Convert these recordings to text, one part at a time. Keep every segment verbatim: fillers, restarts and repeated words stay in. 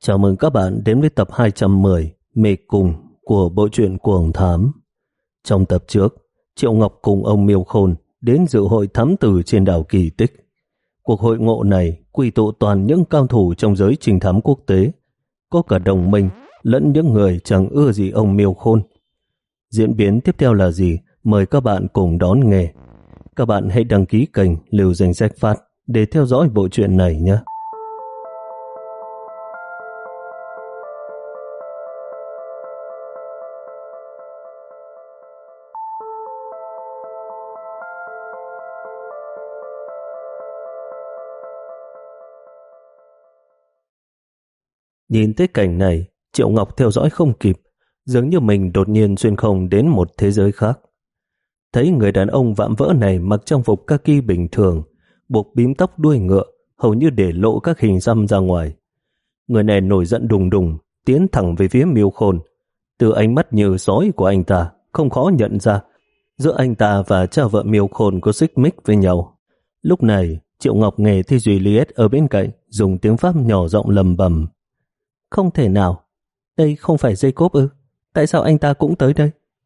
Chào mừng các bạn đến với tập hai trăm mười Mê Cung của bộ truyện Cuồng Thám. Trong tập trước, Triệu Ngọc cùng ông Miêu Khôn đến dự hội thám tử trên đảo Kỳ Tích. Cuộc hội ngộ này quy tụ toàn những cao thủ trong giới trinh thám quốc tế, có cả đồng minh lẫn những người chẳng ưa gì ông Miêu Khôn. Diễn biến tiếp theo là gì? Mời các bạn cùng đón nghe. Các bạn hãy đăng ký kênh Lưu Danh Sách Phát để theo dõi bộ truyện này nhé. Nhìn thấy cảnh này, Triệu Ngọc theo dõi không kịp, dường như mình đột nhiên xuyên không đến một thế giới khác. Thấy người đàn ông vạm vỡ này mặc trang phục kaki bình thường, buộc bím tóc đuôi ngựa, hầu như để lộ các hình xăm ra ngoài. Người này nổi giận đùng đùng, tiến thẳng về phía Miêu Khôn. Từ ánh mắt như sói của anh ta, không khó nhận ra, giữa anh ta và cha vợ Miêu Khôn có xích mích với nhau. Lúc này, Triệu Ngọc nghe thấy Juliet ở bên cạnh, dùng tiếng Pháp nhỏ giọng lầm bầm. Không thể nào, đây không phải Jacob ư? Tại sao anh ta cũng tới đây?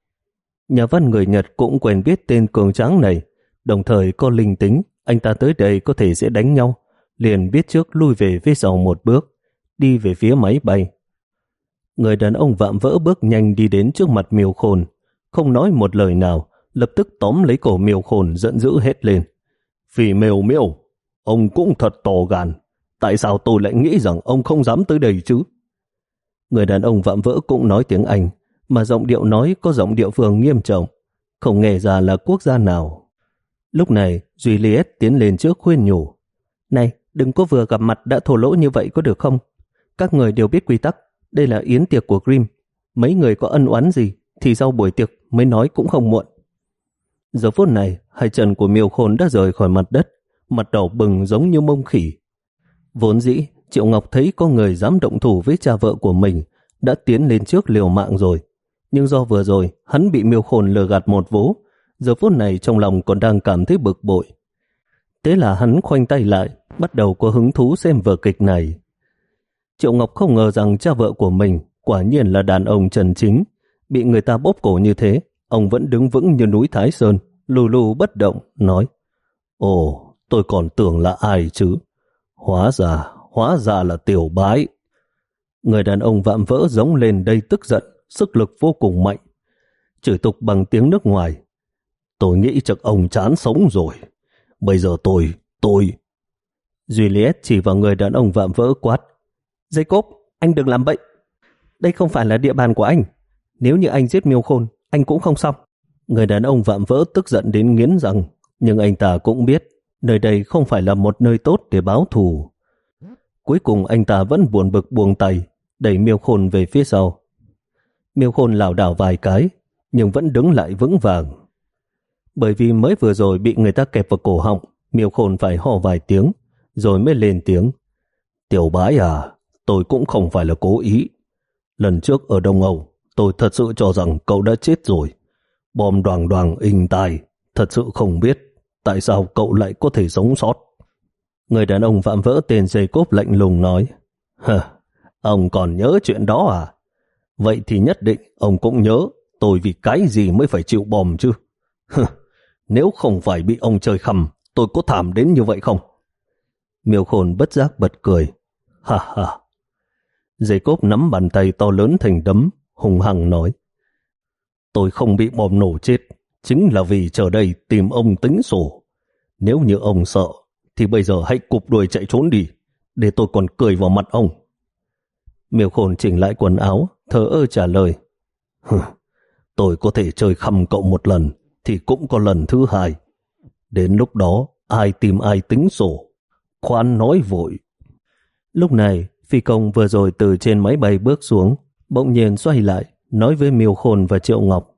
Nhà văn người Nhật cũng quen biết tên cường tráng này, đồng thời có linh tính, anh ta tới đây có thể sẽ đánh nhau, liền biết trước lui về phía sau một bước, đi về phía máy bay. Người đàn ông vạm vỡ bước nhanh đi đến trước mặt Miêu Khôn, không nói một lời nào, lập tức tóm lấy cổ Miêu Khôn giận dữ hết lên. Vì Miêu Miêu, ông cũng thật to gan, tại sao tôi lại nghĩ rằng ông không dám tới đây chứ? Người đàn ông vạm vỡ cũng nói tiếng Anh, mà giọng điệu nói có giọng địa phương nghiêm trọng, không nghe ra là quốc gia nào. Lúc này, Juliet tiến lên trước khuyên nhủ. Này, đừng có vừa gặp mặt đã thổ lỗ như vậy có được không? Các người đều biết quy tắc, đây là yến tiệc của Grimm. Mấy người có ân oán gì, thì sau buổi tiệc mới nói cũng không muộn. Giờ phút này, hai chân của Miêu Khôn đã rời khỏi mặt đất, mặt đỏ bừng giống như mông khỉ. Vốn dĩ, Triệu Ngọc thấy có người dám động thủ với cha vợ của mình, đã tiến lên trước liều mạng rồi. Nhưng do vừa rồi, hắn bị Miêu Khôn lừa gạt một vố, giờ phút này trong lòng còn đang cảm thấy bực bội. Thế là hắn khoanh tay lại, bắt đầu có hứng thú xem vở kịch này. Triệu Ngọc không ngờ rằng cha vợ của mình quả nhiên là đàn ông chân chính. Bị người ta bóp cổ như thế, ông vẫn đứng vững như núi Thái Sơn, lù lù bất động, nói: Ồ, tôi còn tưởng là ai chứ? Hóa ra, hóa ra là Tiểu Bái. Người đàn ông vạm vỡ giống lên đầy tức giận, sức lực vô cùng mạnh. Chửi tục bằng tiếng nước ngoài. Tôi nghĩ chắc ông chán sống rồi. Bây giờ tôi, tôi... Juliet chỉ vào người đàn ông vạm vỡ quát. Jacob, anh đừng làm bậy. Đây không phải là địa bàn của anh. Nếu như anh giết Miêu Khôn, anh cũng không xong. Người đàn ông vạm vỡ tức giận đến nghiến răng, nhưng anh ta cũng biết nơi đây không phải là một nơi tốt để báo thù. Cuối cùng anh ta vẫn buồn bực buông tay, đẩy Miêu Khôn về phía sau. Miêu Khôn lảo đảo vài cái, nhưng vẫn đứng lại vững vàng. Bởi vì mới vừa rồi bị người ta kẹp vào cổ họng, Miêu Khôn phải ho vài tiếng, rồi mới lên tiếng. Tiểu Bái à, tôi cũng không phải là cố ý. Lần trước ở Đông Âu, tôi thật sự cho rằng cậu đã chết rồi. Bom đoàng đoàng inh tai, thật sự không biết tại sao cậu lại có thể sống sót. Người đàn ông vạm vỡ tên Jacob lạnh lùng nói. Hờ, ông còn nhớ chuyện đó à? Vậy thì nhất định ông cũng nhớ tôi vì cái gì mới phải chịu bom chứ. Hờ, nếu không phải bị ông chơi khăm, tôi có thảm đến như vậy không? Miêu Khôn bất giác bật cười. Ha ha. Jacob nắm bàn tay to lớn thành đấm, hùng hăng nói. Tôi không bị bom nổ chết, chính là vì chờ đây tìm ông tính sổ. Nếu như ông sợ, thì bây giờ hãy cụp đuôi chạy trốn đi, để tôi còn cười vào mặt ông. Miêu Khôn chỉnh lại quần áo, thờ ơ trả lời. Hừ, tôi có thể chơi khăm cậu một lần, thì cũng có lần thứ hai. Đến lúc đó, ai tìm ai tính sổ. Khoan nói vội. Lúc này, phi công vừa rồi từ trên máy bay bước xuống, bỗng nhiên xoay lại, nói với Miêu Khôn và Triệu Ngọc.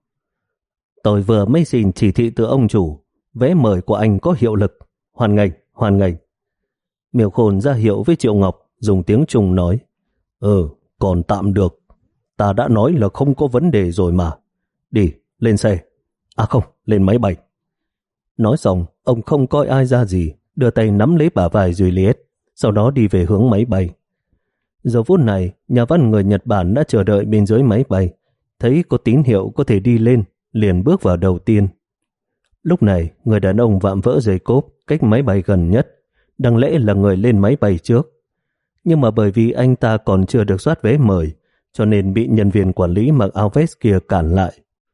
Tôi vừa mới xin chỉ thị từ ông chủ, vé mời của anh có hiệu lực. Hoan nghênh, hoan nghênh. Miêu Khôn ra hiệu với Triệu Ngọc, dùng tiếng Trung nói. Ừ, còn tạm được. Ta đã nói là không có vấn đề rồi mà. Đi, lên xe. À không, lên máy bay. Nói xong, ông không coi ai ra gì, đưa tay nắm lấy bả vai Juliet, sau đó đi về hướng máy bay. Giờ phút này, nhà văn người Nhật Bản đã chờ đợi bên dưới máy bay, thấy có tín hiệu có thể đi lên, liền bước vào đầu tiên. Lúc này, người đàn ông vạm vỡ dây cốp cách máy bay gần nhất, đáng lẽ là người lên máy bay trước. Nhưng mà bởi vì anh ta còn chưa được soát vé mời, cho nên bị nhân viên quản lý mặc áo vest kia cản lại.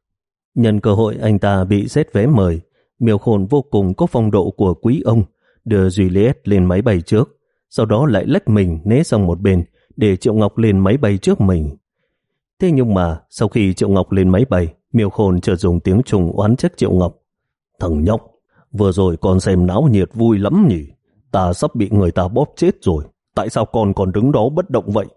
Nhân cơ hội anh ta bị xét vé mời, Miêu Khôn vô cùng có phong độ của quý ông, đưa Juliet lên máy bay trước, sau đó lại lách mình né sang một bên để Triệu Ngọc lên máy bay trước mình. Thế nhưng mà sau khi Triệu Ngọc lên máy bay, Miêu Khôn chợt dùng tiếng Trung oán trách Triệu Ngọc. Thằng nhóc, vừa rồi con xem náo nhiệt vui lắm nhỉ? Ta sắp bị người ta bóp chết rồi. Tại sao con còn đứng đó bất động vậy?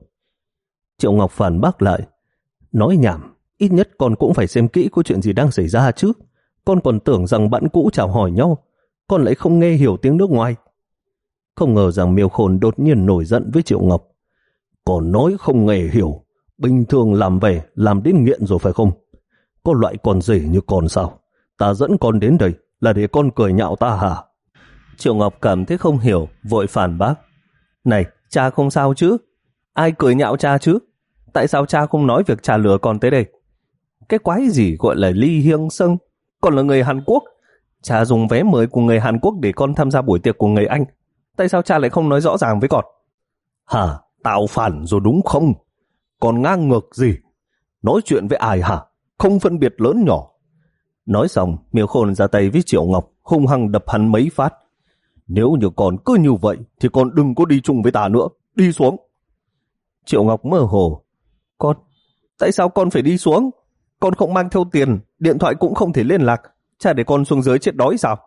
Triệu Ngọc phản bác lại. Nói nhảm, ít nhất con cũng phải xem kỹ có chuyện gì đang xảy ra chứ. Con còn tưởng rằng bạn cũ chào hỏi nhau, con lại không nghe hiểu tiếng nước ngoài. Không ngờ rằng Miêu Khôn đột nhiên nổi giận với Triệu Ngọc. Còn nói không nghe hiểu, bình thường làm về, làm đến nghiện rồi phải không? Có loại con rể như con sao? Ta dẫn con đến đây là để con cười nhạo ta hả? Triệu Ngọc cảm thấy không hiểu, vội phản bác. Này, cha không sao chứ? Ai cười nhạo cha chứ? Tại sao cha không nói việc cha lừa con tới đây? Cái quái gì gọi là ly hiêng sâng? Con là người Hàn Quốc. Cha dùng vé mời của người Hàn Quốc để con tham gia buổi tiệc của người Anh. Tại sao cha lại không nói rõ ràng với con? Hả? Tạo phản rồi đúng không? Còn ngang ngược gì? Nói chuyện với ai hả? Không phân biệt lớn nhỏ. Nói xong, Miêu Khôn ra tay với Triệu Ngọc, hung hăng đập hắn mấy phát. Nếu như con cứ như vậy, thì con đừng có đi chung với ta nữa. Đi xuống. Triệu Ngọc mơ hồ. Con, tại sao con phải đi xuống? Con không mang theo tiền, điện thoại cũng không thể liên lạc. Cha để con xuống dưới chết đói sao?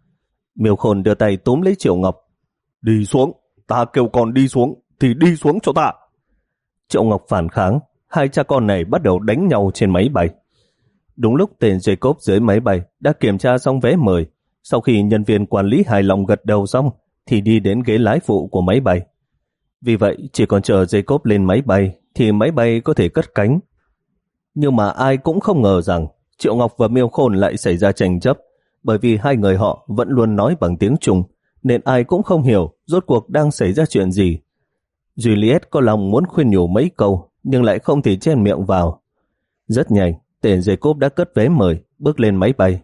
Miêu Khôn đưa tay túm lấy Triệu Ngọc. Đi xuống, ta kêu con đi xuống, thì đi xuống cho ta. Triệu Ngọc phản kháng, hai cha con này bắt đầu đánh nhau trên máy bay. Đúng lúc tên Jacob dưới máy bay đã kiểm tra xong vé mời, sau khi nhân viên quản lý hài lòng gật đầu xong thì đi đến ghế lái phụ của máy bay. Vì vậy chỉ còn chờ Jacob lên máy bay thì máy bay có thể cất cánh. Nhưng mà ai cũng không ngờ rằng Triệu Ngọc và Miêu Khôn lại xảy ra tranh chấp, bởi vì hai người họ vẫn luôn nói bằng tiếng Trung nên ai cũng không hiểu rốt cuộc đang xảy ra chuyện gì. Juliet có lòng muốn khuyên nhủ mấy câu nhưng lại không thể chen miệng vào. Rất nhanh, tên Jacob đã cất vé mời, bước lên máy bay.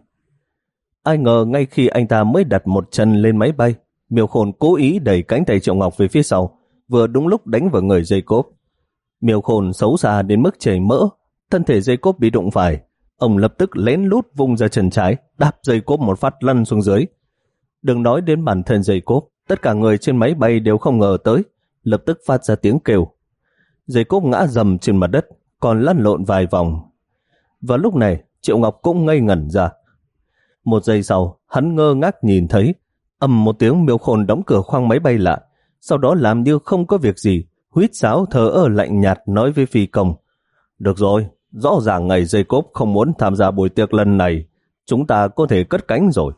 Ai ngờ ngay khi anh ta mới đặt một chân lên máy bay, Miêu Khôn cố ý đẩy cánh tay Triệu Ngọc về phía sau, vừa đúng lúc đánh vào người Jacob. Miêu Khôn xấu xa đến mức chảy mỡ, thân thể Jacob bị đụng phải. Ông lập tức lén lút vung ra chân trái, đạp Jacob một phát lăn xuống dưới. Đừng nói đến bản thân Jacob, tất cả người trên máy bay đều không ngờ tới, lập tức phát ra tiếng kêu. Jacob ngã rầm trên mặt đất, còn lăn lộn vài vòng. Và lúc này, Triệu Ngọc cũng ngây ngẩn ra. Một giây sau, hắn ngơ ngác nhìn thấy, ầm một tiếng Miêu Khôn đóng cửa khoang máy bay lại, sau đó làm như không có việc gì, huýt sáo thờ ơ lạnh nhạt nói với phi công. Được rồi, rõ ràng ngày Jacob không muốn tham gia buổi tiệc lần này, chúng ta có thể cất cánh rồi.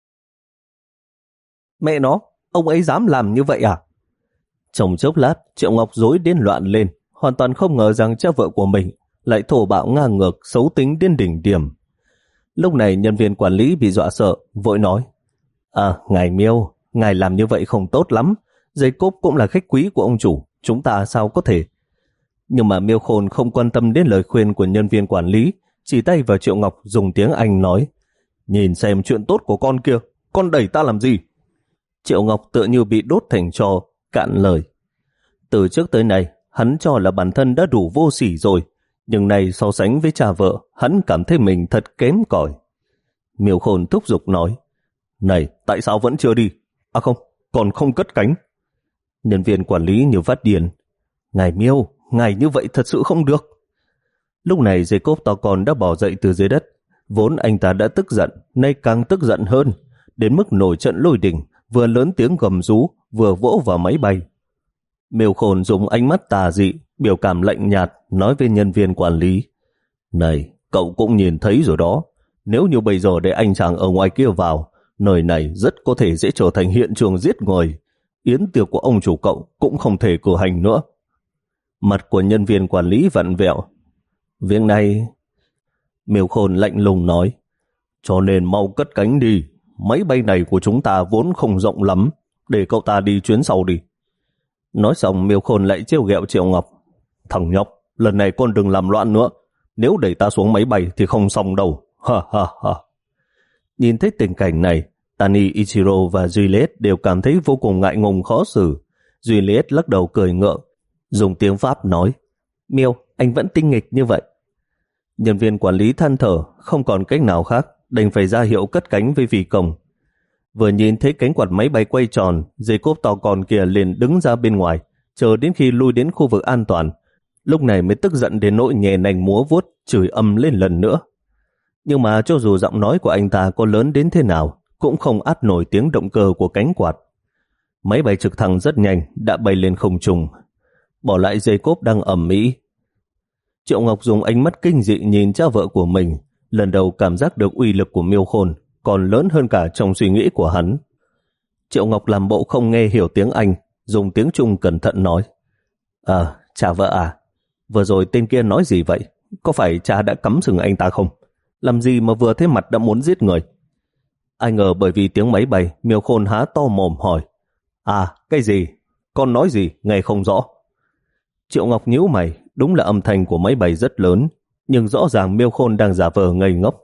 Mẹ nó, ông ấy dám làm như vậy à? Trong chốc lát, Triệu Ngọc rối đến loạn lên, hoàn toàn không ngờ rằng cha vợ của mình lại thổ bạo ngang ngược, xấu tính đến đỉnh điểm. Lúc này nhân viên quản lý bị dọa sợ, vội nói, À, ngài Miêu, ngài làm như vậy không tốt lắm, Jacob cũng là khách quý của ông chủ, chúng ta sao có thể. Nhưng mà Miêu Khôn không quan tâm đến lời khuyên của nhân viên quản lý, chỉ tay vào Triệu Ngọc dùng tiếng Anh nói, nhìn xem chuyện tốt của con kia, con đẩy ta làm gì? Triệu Ngọc tựa như bị đốt thành tro, cạn lời. Từ trước tới nay, hắn cho là bản thân đã đủ vô sỉ rồi, nhưng nay so sánh với cha vợ, hắn cảm thấy mình thật kém cỏi. Miêu Khôn thúc giục nói, này, tại sao vẫn chưa đi? À không, còn không cất cánh. Nhân viên quản lý như phát điên, ngài Miêu, ngài như vậy thật sự không được. Lúc này Jacob to con đã bò dậy từ dưới đất, vốn anh ta đã tức giận, nay càng tức giận hơn, đến mức nổi trận lôi đình, vừa lớn tiếng gầm rú, vừa vỗ vào máy bay. Miêu Khôn dùng ánh mắt tà dị, biểu cảm lạnh nhạt, nói với nhân viên quản lý, này, cậu cũng nhìn thấy rồi đó, nếu như bây giờ để anh chàng ở ngoài kia vào, nơi này rất có thể sẽ trở thành hiện trường giết người, yến tiệc của ông chủ cậu cũng không thể cử hành nữa. Mặt của nhân viên quản lý vặn vẹo. Việc này... Miêu Khôn lạnh lùng nói, cho nên mau cất cánh đi, máy bay này của chúng ta vốn không rộng lắm, để cậu ta đi chuyến sau đi. Nói xong Miêu Khôn lại trêu ghẹo Triệu Ngọc. Thằng nhóc, lần này con đừng làm loạn nữa. Nếu đẩy ta xuống máy bay thì không xong đâu. Ha ha ha. Nhìn thấy tình cảnh này, Tani, Ichiro và Juliet đều cảm thấy vô cùng ngại ngùng khó xử. Juliet lắc đầu cười ngượng, dùng tiếng Pháp nói, Miêu, anh vẫn tinh nghịch như vậy. Nhân viên quản lý than thở, không còn cách nào khác, đành phải ra hiệu cất cánh với phi công. Vừa nhìn thấy cánh quạt máy bay quay tròn, dây cốp to con kia liền đứng ra bên ngoài, chờ đến khi lui đến khu vực an toàn. Lúc này mới tức giận đến nỗi nhè nành múa vuốt, chửi ầm lên lần nữa. Nhưng mà cho dù giọng nói của anh ta có lớn đến thế nào, cũng không át nổi tiếng động cơ của cánh quạt. Máy bay trực thăng rất nhanh, đã bay lên không trung, bỏ lại dây cốp đang ầm ĩ. Triệu Ngọc dùng ánh mắt kinh dị nhìn cha vợ của mình, lần đầu cảm giác được uy lực của Miêu Khôn còn lớn hơn cả trong suy nghĩ của hắn. Triệu Ngọc làm bộ không nghe hiểu tiếng Anh, dùng tiếng Trung cẩn thận nói, À, cha vợ à, vừa rồi tên kia nói gì vậy? Có phải cha đã cắm sừng anh ta không? Làm gì mà vừa thấy mặt đã muốn giết người? Ai ngờ bởi vì tiếng máy bay, Miêu Khôn há to mồm hỏi, À, cái gì? Con nói gì? Nghe không rõ. Triệu Ngọc nhíu mày, đúng là âm thanh của máy bay rất lớn, nhưng rõ ràng Miêu Khôn đang giả vờ ngây ngốc.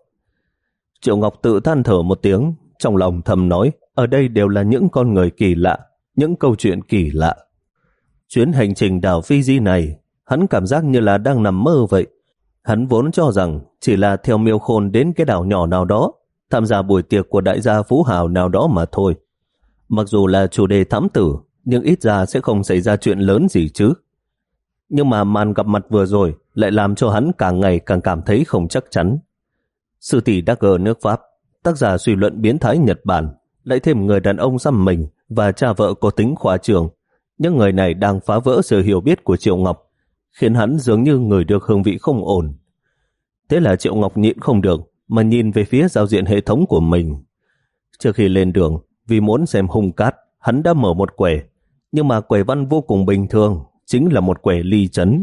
Triệu Ngọc tự than thở một tiếng, trong lòng thầm nói, ở đây đều là những con người kỳ lạ, những câu chuyện kỳ lạ. Chuyến hành trình đảo Fiji này, hắn cảm giác như là đang nằm mơ vậy. Hắn vốn cho rằng chỉ là theo Miêu Khôn đến cái đảo nhỏ nào đó, tham gia buổi tiệc của đại gia phú hào nào đó mà thôi. Mặc dù là chủ đề thám tử, nhưng ít ra sẽ không xảy ra chuyện lớn gì chứ. Nhưng mà màn gặp mặt vừa rồi lại làm cho hắn càng ngày càng cảm thấy không chắc chắn. Sư tỷ Dagger nước Pháp, tác giả suy luận biến thái Nhật Bản, lại thêm người đàn ông xăm mình và cha vợ có tính khoa trương. Những người này đang phá vỡ sự hiểu biết của Triệu Ngọc, khiến hắn dường như ngửi được hương vị không ổn. Thế là Triệu Ngọc nhịn không được mà nhìn về phía giao diện hệ thống của mình. Trước khi lên đường, vì muốn xem hung cát, hắn đã mở một quẻ, nhưng mà quẻ văn vô cùng bình thường, chính là một quẻ ly chấn.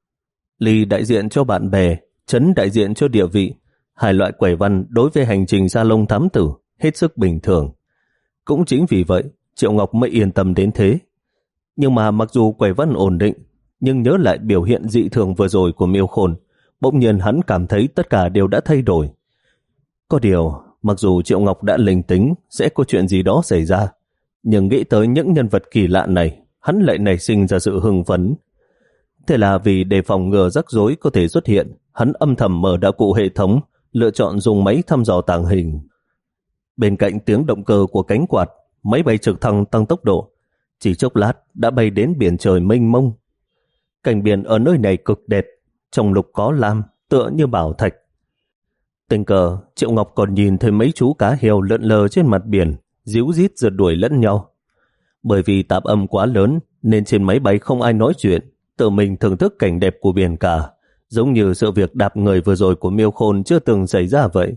Ly đại diện cho bạn bè, chấn đại diện cho địa vị. Hai loại quẻ văn đối với hành trình sa lông thám tử hết sức bình thường. Cũng chính vì vậy, Triệu Ngọc mới yên tâm đến thế. Nhưng mà mặc dù quẻ văn ổn định, nhưng nhớ lại biểu hiện dị thường vừa rồi của Miêu Khôn, bỗng nhiên hắn cảm thấy tất cả đều đã thay đổi. Có điều, mặc dù Triệu Ngọc đã linh tính sẽ có chuyện gì đó xảy ra, nhưng nghĩ tới những nhân vật kỳ lạ này, hắn lại nảy sinh ra sự hưng phấn. Thế là vì đề phòng ngừa rắc rối có thể xuất hiện, hắn âm thầm mở đạo cụ hệ thống, lựa chọn dùng máy thăm dò tàng hình. Bên cạnh tiếng động cơ của cánh quạt, máy bay trực thăng tăng tốc độ, chỉ chốc lát đã bay đến biển trời mênh mông. Cảnh biển ở nơi này cực đẹp, trong lục có lam, tựa như bảo thạch. Tình cờ, Triệu Ngọc còn nhìn thấy mấy chú cá heo lượn lờ trên mặt biển, díu dít rượt đuổi lẫn nhau. Bởi vì tạp âm quá lớn, nên trên máy bay không ai nói chuyện, tự mình thưởng thức cảnh đẹp của biển cả, giống như sự việc đạp người vừa rồi của Miêu Khôn chưa từng xảy ra vậy.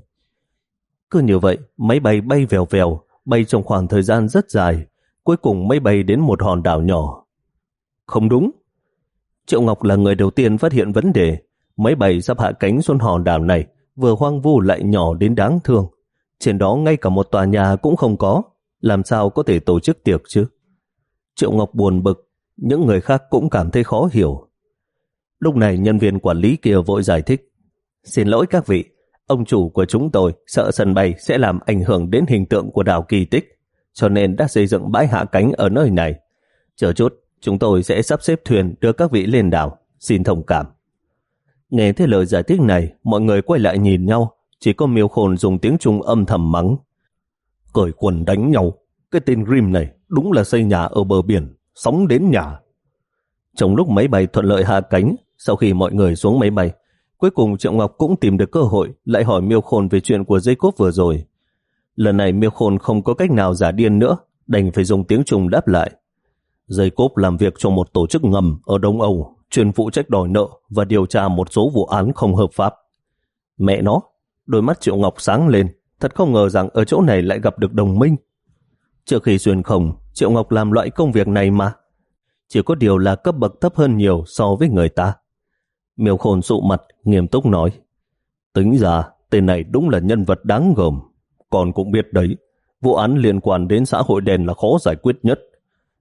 Cứ như vậy, máy bay bay vèo vèo, bay trong khoảng thời gian rất dài, cuối cùng mới bay đến một hòn đảo nhỏ. Không đúng. Triệu Ngọc là người đầu tiên phát hiện vấn đề. Máy bay sắp hạ cánh xuống hòn đảo này, vừa hoang vu lại nhỏ đến đáng thương. Trên đó ngay cả một tòa nhà cũng không có, làm sao có thể tổ chức tiệc chứ? Triệu Ngọc buồn bực, những người khác cũng cảm thấy khó hiểu. Lúc này nhân viên quản lý kia vội giải thích. Xin lỗi các vị, ông chủ của chúng tôi sợ sân bay sẽ làm ảnh hưởng đến hình tượng của đảo kỳ tích, cho nên đã xây dựng bãi hạ cánh ở nơi này. Chờ chút, chúng tôi sẽ sắp xếp thuyền đưa các vị lên đảo, xin thông cảm. Nghe thấy lời giải thích này, mọi người quay lại nhìn nhau, chỉ có Miêu Khôn dùng tiếng Trung âm thầm mắng. Cởi quần đánh nhau, cái tên Grim này đúng là xây nhà ở bờ biển, sóng đến nhà. Trong lúc máy bay thuận lợi hạ cánh, sau khi mọi người xuống máy bay, cuối cùng Triệu Ngọc cũng tìm được cơ hội lại hỏi Miêu Khôn về chuyện của dây cốp vừa rồi. Lần này Miêu Khôn không có cách nào giả điên nữa, đành phải dùng tiếng Trung đáp lại. Dây cốp làm việc cho một tổ chức ngầm ở Đông Âu, chuyên phụ trách đòi nợ và điều tra một số vụ án không hợp pháp. Mẹ nó, đôi mắt Triệu Ngọc sáng lên, thật không ngờ rằng ở chỗ này lại gặp được đồng minh. Trước khi xuyên không, Triệu Ngọc làm loại công việc này mà. Chỉ có điều là cấp bậc thấp hơn nhiều so với người ta. Miêu Khôn sụ mặt, nghiêm túc nói. Tính ra, tên này đúng là nhân vật đáng gờm. Con cũng biết đấy, vụ án liên quan đến xã hội đen là khó giải quyết nhất.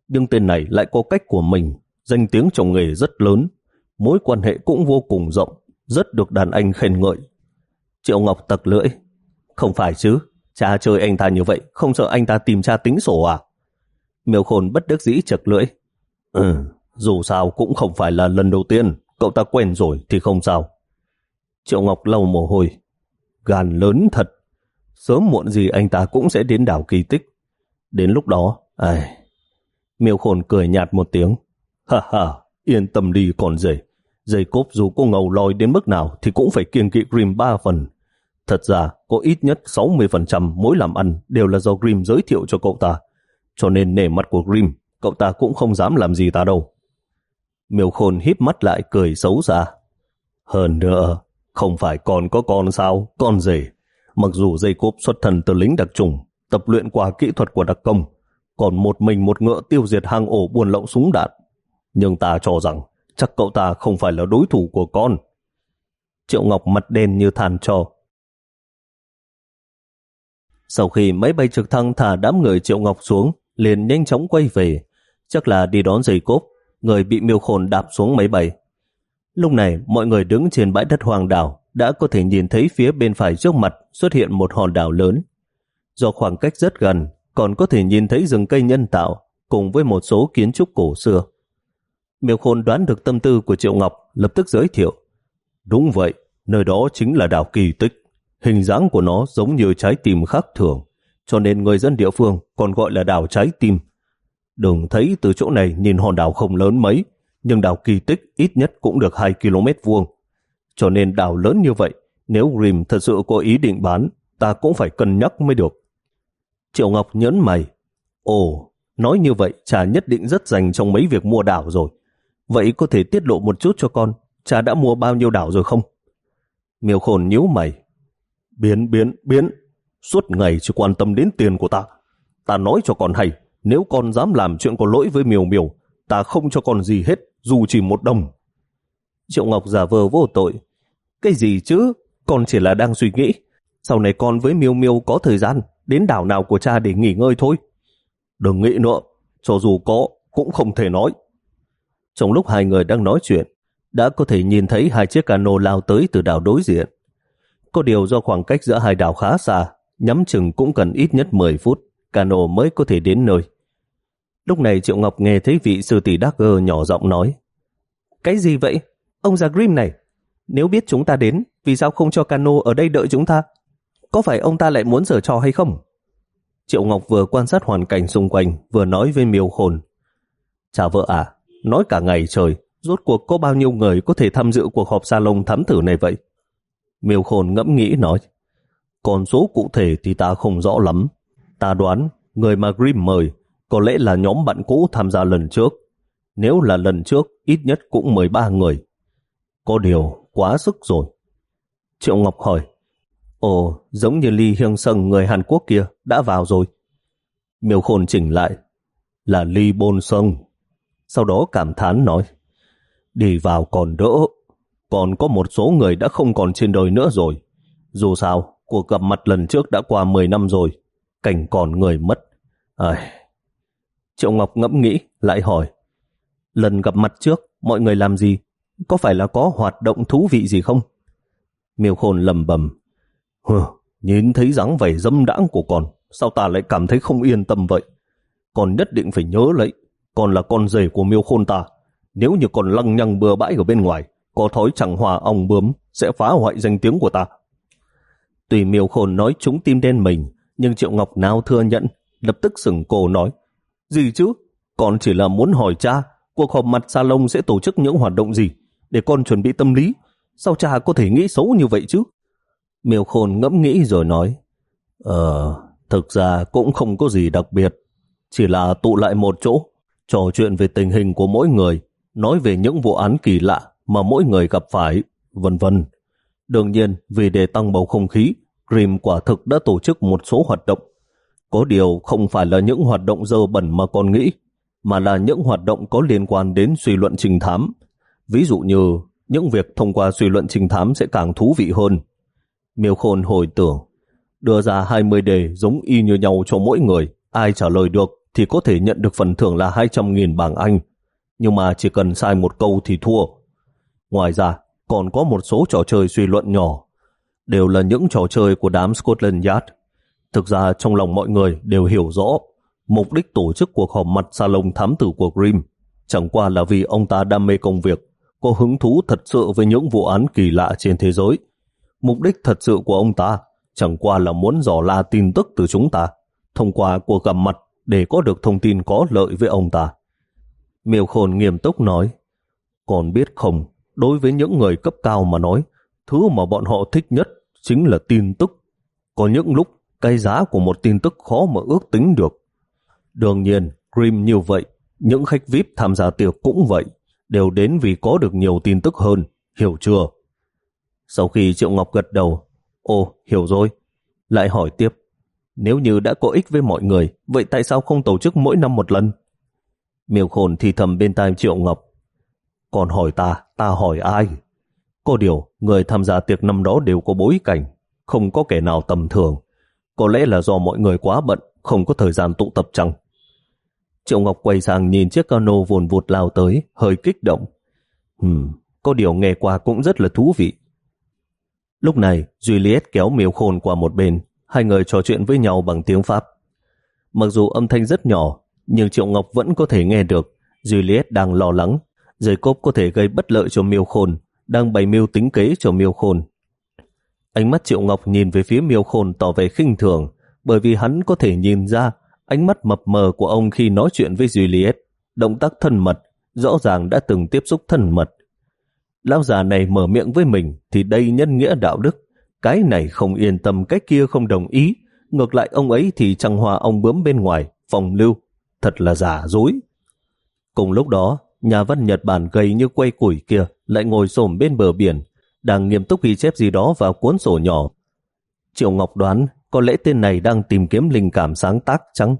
nhưng tên này lại có cách của mình, danh tiếng trong nghề rất lớn, mối quan hệ cũng vô cùng rộng, rất được đàn anh khen ngợi. Triệu Ngọc tặc lưỡi. Không phải chứ, cha chơi anh ta như vậy, không sợ anh ta tìm cha tính sổ à? Miêu Khôn bất đắc dĩ chật lưỡi. Ừ, dù sao cũng không phải là lần đầu tiên, cậu ta quen rồi thì không sao. Triệu Ngọc lau mồ hôi. Gan lớn thật, sớm muộn gì anh ta cũng sẽ đến đảo Kỳ Tích. Đến lúc đó, ai... Miêu Khôn cười nhạt một tiếng. Ha ha, yên tâm đi còn rể. Jacob dù có ngầu lòi đến mức nào thì cũng phải kiêng kỵ Grimm ba phần. Thật ra, có ít nhất sáu mươi phần trăm mối làm ăn đều là do Grimm giới thiệu cho cậu ta. Cho nên nể mặt của Grimm, cậu ta cũng không dám làm gì ta đâu. Miêu Khôn híp mắt lại cười xấu xa. Hơn nữa, không phải còn có con sao, con rể. Mặc dù Jacob xuất thân từ lính đặc chủng, tập luyện qua kỹ thuật của đặc công, còn một mình một ngựa tiêu diệt hang ổ buôn lậu súng đạn. Nhưng ta cho rằng chắc cậu ta không phải là đối thủ của con. Triệu Ngọc mặt đen như than tro. Sau khi máy bay trực thăng thả đám người Triệu Ngọc xuống, liền nhanh chóng quay về, chắc là đi đón Jacob, người bị Miêu Khôn đạp xuống máy bay. Lúc này, mọi người đứng trên bãi đất hoang đảo đã có thể nhìn thấy phía bên phải trước mặt xuất hiện một hòn đảo lớn. Do khoảng cách rất gần, còn có thể nhìn thấy rừng cây nhân tạo cùng với một số kiến trúc cổ xưa. Miêu Khôn đoán được tâm tư của Triệu Ngọc, lập tức giới thiệu. Đúng vậy, nơi đó chính là đảo Kỳ Tích. Hình dáng của nó giống như trái tim khác thường, cho nên người dân địa phương còn gọi là đảo trái tim. Đừng thấy từ chỗ này nhìn hòn đảo không lớn mấy, nhưng đảo Kỳ Tích ít nhất cũng được hai ki lô mét vuông. Cho nên đảo lớn như vậy, nếu Grimm thật sự có ý định bán, ta cũng phải cân nhắc mới được. Triệu Ngọc nhớn mày. Ồ, nói như vậy cha nhất định rất dành trong mấy việc mua đảo rồi. Vậy có thể tiết lộ một chút cho con, cha đã mua bao nhiêu đảo rồi không? Miêu Khôn nhíu mày. Biến, biến, biến. Suốt ngày chỉ quan tâm đến tiền của ta. Ta nói cho con hay, nếu con dám làm chuyện có lỗi với Miêu Miêu, ta không cho con gì hết, dù chỉ một đồng. Triệu Ngọc giả vờ vô tội. Cái gì chứ? Con chỉ là đang suy nghĩ. Sau này con với Miêu Miêu có thời gian đến đảo nào của cha để nghỉ ngơi thôi. Đừng nghĩ nữa, cho dù có, cũng không thể nói. Trong lúc hai người đang nói chuyện, đã có thể nhìn thấy hai chiếc cano lao tới từ đảo đối diện. Có điều do khoảng cách giữa hai đảo khá xa, nhắm chừng cũng cần ít nhất mười phút, cano mới có thể đến nơi. Lúc này Triệu Ngọc nghe thấy vị sư tỷ Dagger nhỏ giọng nói. Cái gì vậy? Ông già Grimm này, nếu biết chúng ta đến, vì sao không cho cano ở đây đợi chúng ta? Có phải ông ta lại muốn giở trò hay không? Triệu Ngọc vừa quan sát hoàn cảnh xung quanh, vừa nói với Miêu Khôn. Chà vợ à, nói cả ngày trời, rốt cuộc có bao nhiêu người có thể tham dự cuộc họp salon thám tử này vậy? Miêu Khôn ngẫm nghĩ nói. Con số cụ thể thì ta không rõ lắm. Ta đoán người mà Grimm mời có lẽ là nhóm bạn cũ tham gia lần trước. Nếu là lần trước, ít nhất cũng mười ba người. Có điều, quá sức rồi. Triệu Ngọc hỏi. Ồ, giống như Lee Hyung Sung người Hàn Quốc kia đã vào rồi. Miêu Khôn chỉnh lại. Là Lee Bon Sung. Sau đó cảm thán nói. Đi vào còn đỡ. Còn có một số người đã không còn trên đời nữa rồi. Dù sao, cuộc gặp mặt lần trước đã qua mười năm rồi. Cảnh còn người mất. Ai... Triệu Ngọc ngẫm nghĩ, lại hỏi. Lần gặp mặt trước, mọi người làm gì? Có phải là có hoạt động thú vị gì không? Miêu Khôn lầm bầm. Hừ, nhìn thấy dáng vẻ dâm đãng của con, sao ta lại cảm thấy không yên tâm vậy? Con nhất định phải nhớ lấy, con là con rể của Miêu Khôn ta. Nếu như con lăng nhăng bừa bãi ở bên ngoài, có thói chẳng hòa ong bướm, sẽ phá hoại danh tiếng của ta. Tuy Miêu Khôn nói trúng tim đen mình, nhưng Triệu Ngọc nào thừa nhận, lập tức sửng cổ nói. Gì chứ? Con chỉ là muốn hỏi cha, cuộc họp mặt salon sẽ tổ chức những hoạt động gì, để con chuẩn bị tâm lý. Sao cha có thể nghĩ xấu như vậy chứ? Miêu Khôn ngẫm nghĩ rồi nói. Ờ, thực ra cũng không có gì đặc biệt. Chỉ là tụ lại một chỗ, trò chuyện về tình hình của mỗi người, nói về những vụ án kỳ lạ mà mỗi người gặp phải, vân vân. Đương nhiên, vì để tăng bầu không khí, Grimm quả thực đã tổ chức một số hoạt động. Có điều không phải là những hoạt động dơ bẩn mà con nghĩ, mà là những hoạt động có liên quan đến suy luận trinh thám. Ví dụ như, những việc thông qua suy luận trinh thám sẽ càng thú vị hơn. Miêu Khôn hồi tưởng, đưa ra hai mươi đề giống y như nhau cho mỗi người, ai trả lời được thì có thể nhận được phần thưởng là hai trăm nghìn bảng Anh, nhưng mà chỉ cần sai một câu thì thua. Ngoài ra, còn có một số trò chơi suy luận nhỏ, đều là những trò chơi của đám Scotland Yard. Thực ra trong lòng mọi người đều hiểu rõ, mục đích tổ chức cuộc họp mặt salon thám tử của Grimm chẳng qua là vì ông ta đam mê công việc, có hứng thú thật sự với những vụ án kỳ lạ trên thế giới. Mục đích thật sự của ông ta chẳng qua là muốn dò la tin tức từ chúng ta, thông qua cuộc gặp mặt để có được thông tin có lợi với ông ta. Miêu Khôn nghiêm túc nói, còn biết không, đối với những người cấp cao mà nói, thứ mà bọn họ thích nhất chính là tin tức. Có những lúc, cái giá của một tin tức khó mà ước tính được. Đương nhiên, Grimm như vậy, những khách vi ai pi tham gia tiệc cũng vậy, đều đến vì có được nhiều tin tức hơn, hiểu chưa? Sau khi Triệu Ngọc gật đầu, ồ, hiểu rồi, lại hỏi tiếp, nếu như đã có ích với mọi người, vậy tại sao không tổ chức mỗi năm một lần? Miêu Khôn thì thầm bên tai Triệu Ngọc, còn hỏi ta, ta hỏi ai? Có điều, người tham gia tiệc năm đó đều có bối cảnh, không có kẻ nào tầm thường. Có lẽ là do mọi người quá bận, không có thời gian tụ tập chăng? Triệu Ngọc quay sang nhìn chiếc cano vùn vụt lao tới, hơi kích động. Ừm, có điều nghe qua cũng rất là thú vị. Lúc này, Juliet kéo Miêu Khôn qua một bên, hai người trò chuyện với nhau bằng tiếng Pháp. Mặc dù âm thanh rất nhỏ, nhưng Triệu Ngọc vẫn có thể nghe được. Juliet đang lo lắng, Jacob có thể gây bất lợi cho Miêu Khôn, đang bày mưu tính kế cho Miêu Khôn. Ánh mắt Triệu Ngọc nhìn về phía Miêu Khôn tỏ vẻ khinh thường, bởi vì hắn có thể nhìn ra ánh mắt mập mờ của ông khi nói chuyện với Juliet, động tác thân mật, rõ ràng đã từng tiếp xúc thân mật. Lão già này mở miệng với mình thì đây nhân nghĩa đạo đức, cái này không yên tâm, cái kia không đồng ý, ngược lại ông ấy thì trăng hoa ông bướm bên ngoài, phòng lưu, thật là giả dối. Cùng lúc đó, nhà văn Nhật Bản gầy như quay củi kia lại ngồi xổm bên bờ biển, đang nghiêm túc ghi chép gì đó vào cuốn sổ nhỏ. Triệu Ngọc đoán có lẽ tên này đang tìm kiếm linh cảm sáng tác chăng?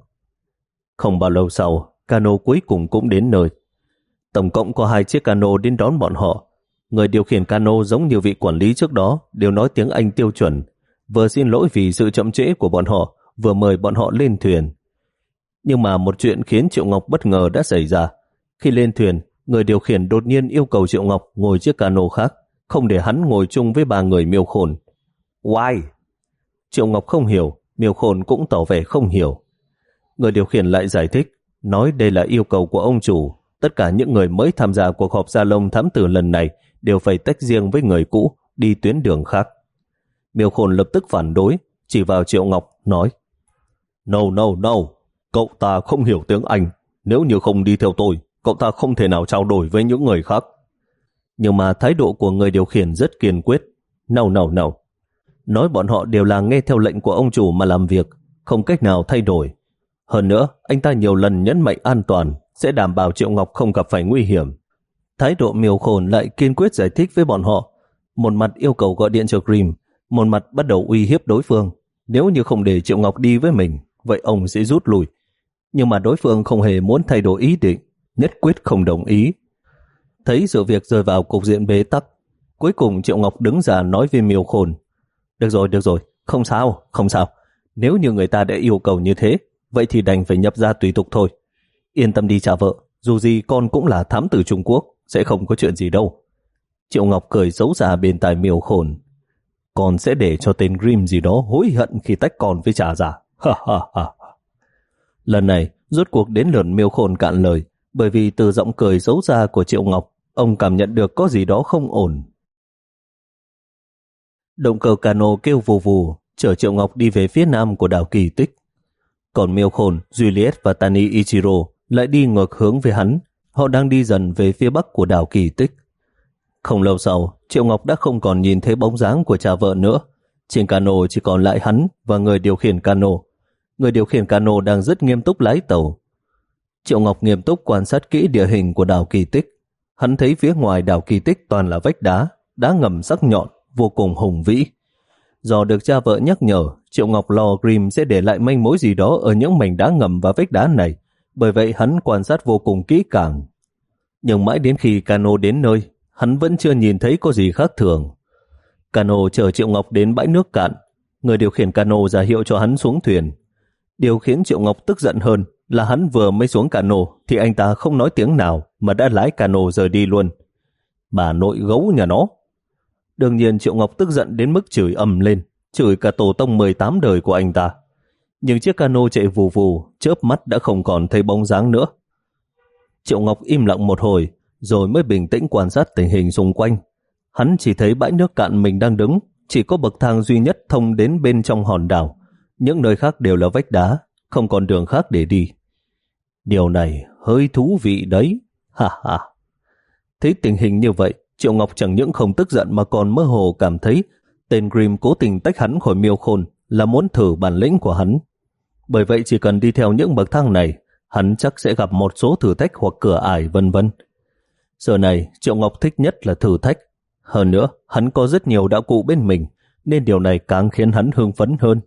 Không bao lâu sau, cano cuối cùng cũng đến nơi. Tổng cộng có hai chiếc cano đến đón bọn họ. Người điều khiển cano giống như vị quản lý trước đó, đều nói tiếng Anh tiêu chuẩn, vừa xin lỗi vì sự chậm trễ của bọn họ, vừa mời bọn họ lên thuyền. Nhưng mà một chuyện khiến Triệu Ngọc bất ngờ đã xảy ra. Khi lên thuyền, người điều khiển đột nhiên yêu cầu Triệu Ngọc ngồi chiếc cano khác, không để hắn ngồi chung với ba người Miêu Khôn. Why? Triệu Ngọc không hiểu, Miêu Khôn cũng tỏ vẻ không hiểu. Người điều khiển lại giải thích, nói đây là yêu cầu của ông chủ. Tất cả những người mới tham gia cuộc họp salon thám tử lần này đều phải tách riêng với người cũ, đi tuyến đường khác. Miêu Khôn lập tức phản đối, chỉ vào Triệu Ngọc, nói, No, no, no, cậu ta không hiểu tiếng Anh. Nếu như không đi theo tôi, cậu ta không thể nào trao đổi với những người khác. Nhưng mà thái độ của người điều khiển rất kiên quyết. No, no, no. Nói bọn họ đều là nghe theo lệnh của ông chủ mà làm việc, không cách nào thay đổi. Hơn nữa, anh ta nhiều lần nhấn mạnh an toàn, sẽ đảm bảo Triệu Ngọc không gặp phải nguy hiểm. Thái độ Miêu Khôn lại kiên quyết giải thích với bọn họ. Một mặt yêu cầu gọi điện cho Grimm, một mặt bắt đầu uy hiếp đối phương. Nếu như không để Triệu Ngọc đi với mình, vậy ông sẽ rút lui. Nhưng mà đối phương không hề muốn thay đổi ý định, nhất quyết không đồng ý. Thấy sự việc rơi vào cục diện bế tắc, cuối cùng Triệu Ngọc đứng ra nói với Miêu Khôn, Được rồi, được rồi, không sao, không sao. Nếu như người ta đã yêu cầu như thế, vậy thì đành phải nhập ra tùy tục thôi. Yên tâm đi cha vợ, dù gì con cũng là thám tử Trung Quốc, sẽ không có chuyện gì đâu. Triệu Ngọc cười xấu xa bên tai Miêu Khôn, Con sẽ để cho tên Grimm gì đó hối hận khi tách con với cha già. Ha ha ha. Lần này, rốt cuộc đến lượt Miêu Khôn cạn lời, bởi vì từ giọng cười xấu xa của Triệu Ngọc, ông cảm nhận được có gì đó không ổn. Động cơ cano kêu vù vù, chở Triệu Ngọc đi về phía nam của đảo Kỳ Tích. Còn Miêu Khôn, Juliet và Tani Ichiro lại đi ngược hướng với hắn. Họ đang đi dần về phía bắc của đảo Kỳ Tích. Không lâu sau, Triệu Ngọc đã không còn nhìn thấy bóng dáng của cha vợ nữa. Trên cano chỉ còn lại hắn và người điều khiển cano. Người điều khiển cano đang rất nghiêm túc lái tàu. Triệu Ngọc nghiêm túc quan sát kỹ địa hình của đảo Kỳ Tích. Hắn thấy phía ngoài đảo Kỳ Tích toàn là vách đá, đá ngầm sắc nhọn, vô cùng hùng vĩ. Do được cha vợ nhắc nhở, Triệu Ngọc lo Grimm sẽ để lại manh mối gì đó ở những mảnh đá ngầm và vách đá này, bởi vậy hắn quan sát vô cùng kỹ càng. Nhưng mãi đến khi cano đến nơi, hắn vẫn chưa nhìn thấy có gì khác thường. Cano chở Triệu Ngọc đến bãi nước cạn, người điều khiển cano ra hiệu cho hắn xuống thuyền. Điều khiến Triệu Ngọc tức giận hơn là hắn vừa mới xuống cano thì anh ta không nói tiếng nào mà đã lái cano rời đi luôn. Bà nội gấu nhà nó. Đương nhiên Triệu Ngọc tức giận đến mức chửi ầm lên, chửi cả tổ tông mười tám đời của anh ta. Nhưng chiếc cano chạy vù vù, chớp mắt đã không còn thấy bóng dáng nữa. Triệu Ngọc im lặng một hồi, rồi mới bình tĩnh quan sát tình hình xung quanh. Hắn chỉ thấy bãi nước cạn mình đang đứng, chỉ có bậc thang duy nhất thông đến bên trong hòn đảo. Những nơi khác đều là vách đá, không còn đường khác để đi. Điều này hơi thú vị đấy, ha ha. Thấy tình hình như vậy, Triệu Ngọc chẳng những không tức giận mà còn mơ hồ cảm thấy tên Grim cố tình tách hắn khỏi Miêu Khôn là muốn thử bản lĩnh của hắn. Bởi vậy chỉ cần đi theo những bậc thang này, hắn chắc sẽ gặp một số thử thách hoặc cửa ải vân vân. Giờ này, Triệu Ngọc thích nhất là thử thách. Hơn nữa, hắn có rất nhiều đạo cụ bên mình, nên điều này càng khiến hắn hưng phấn hơn.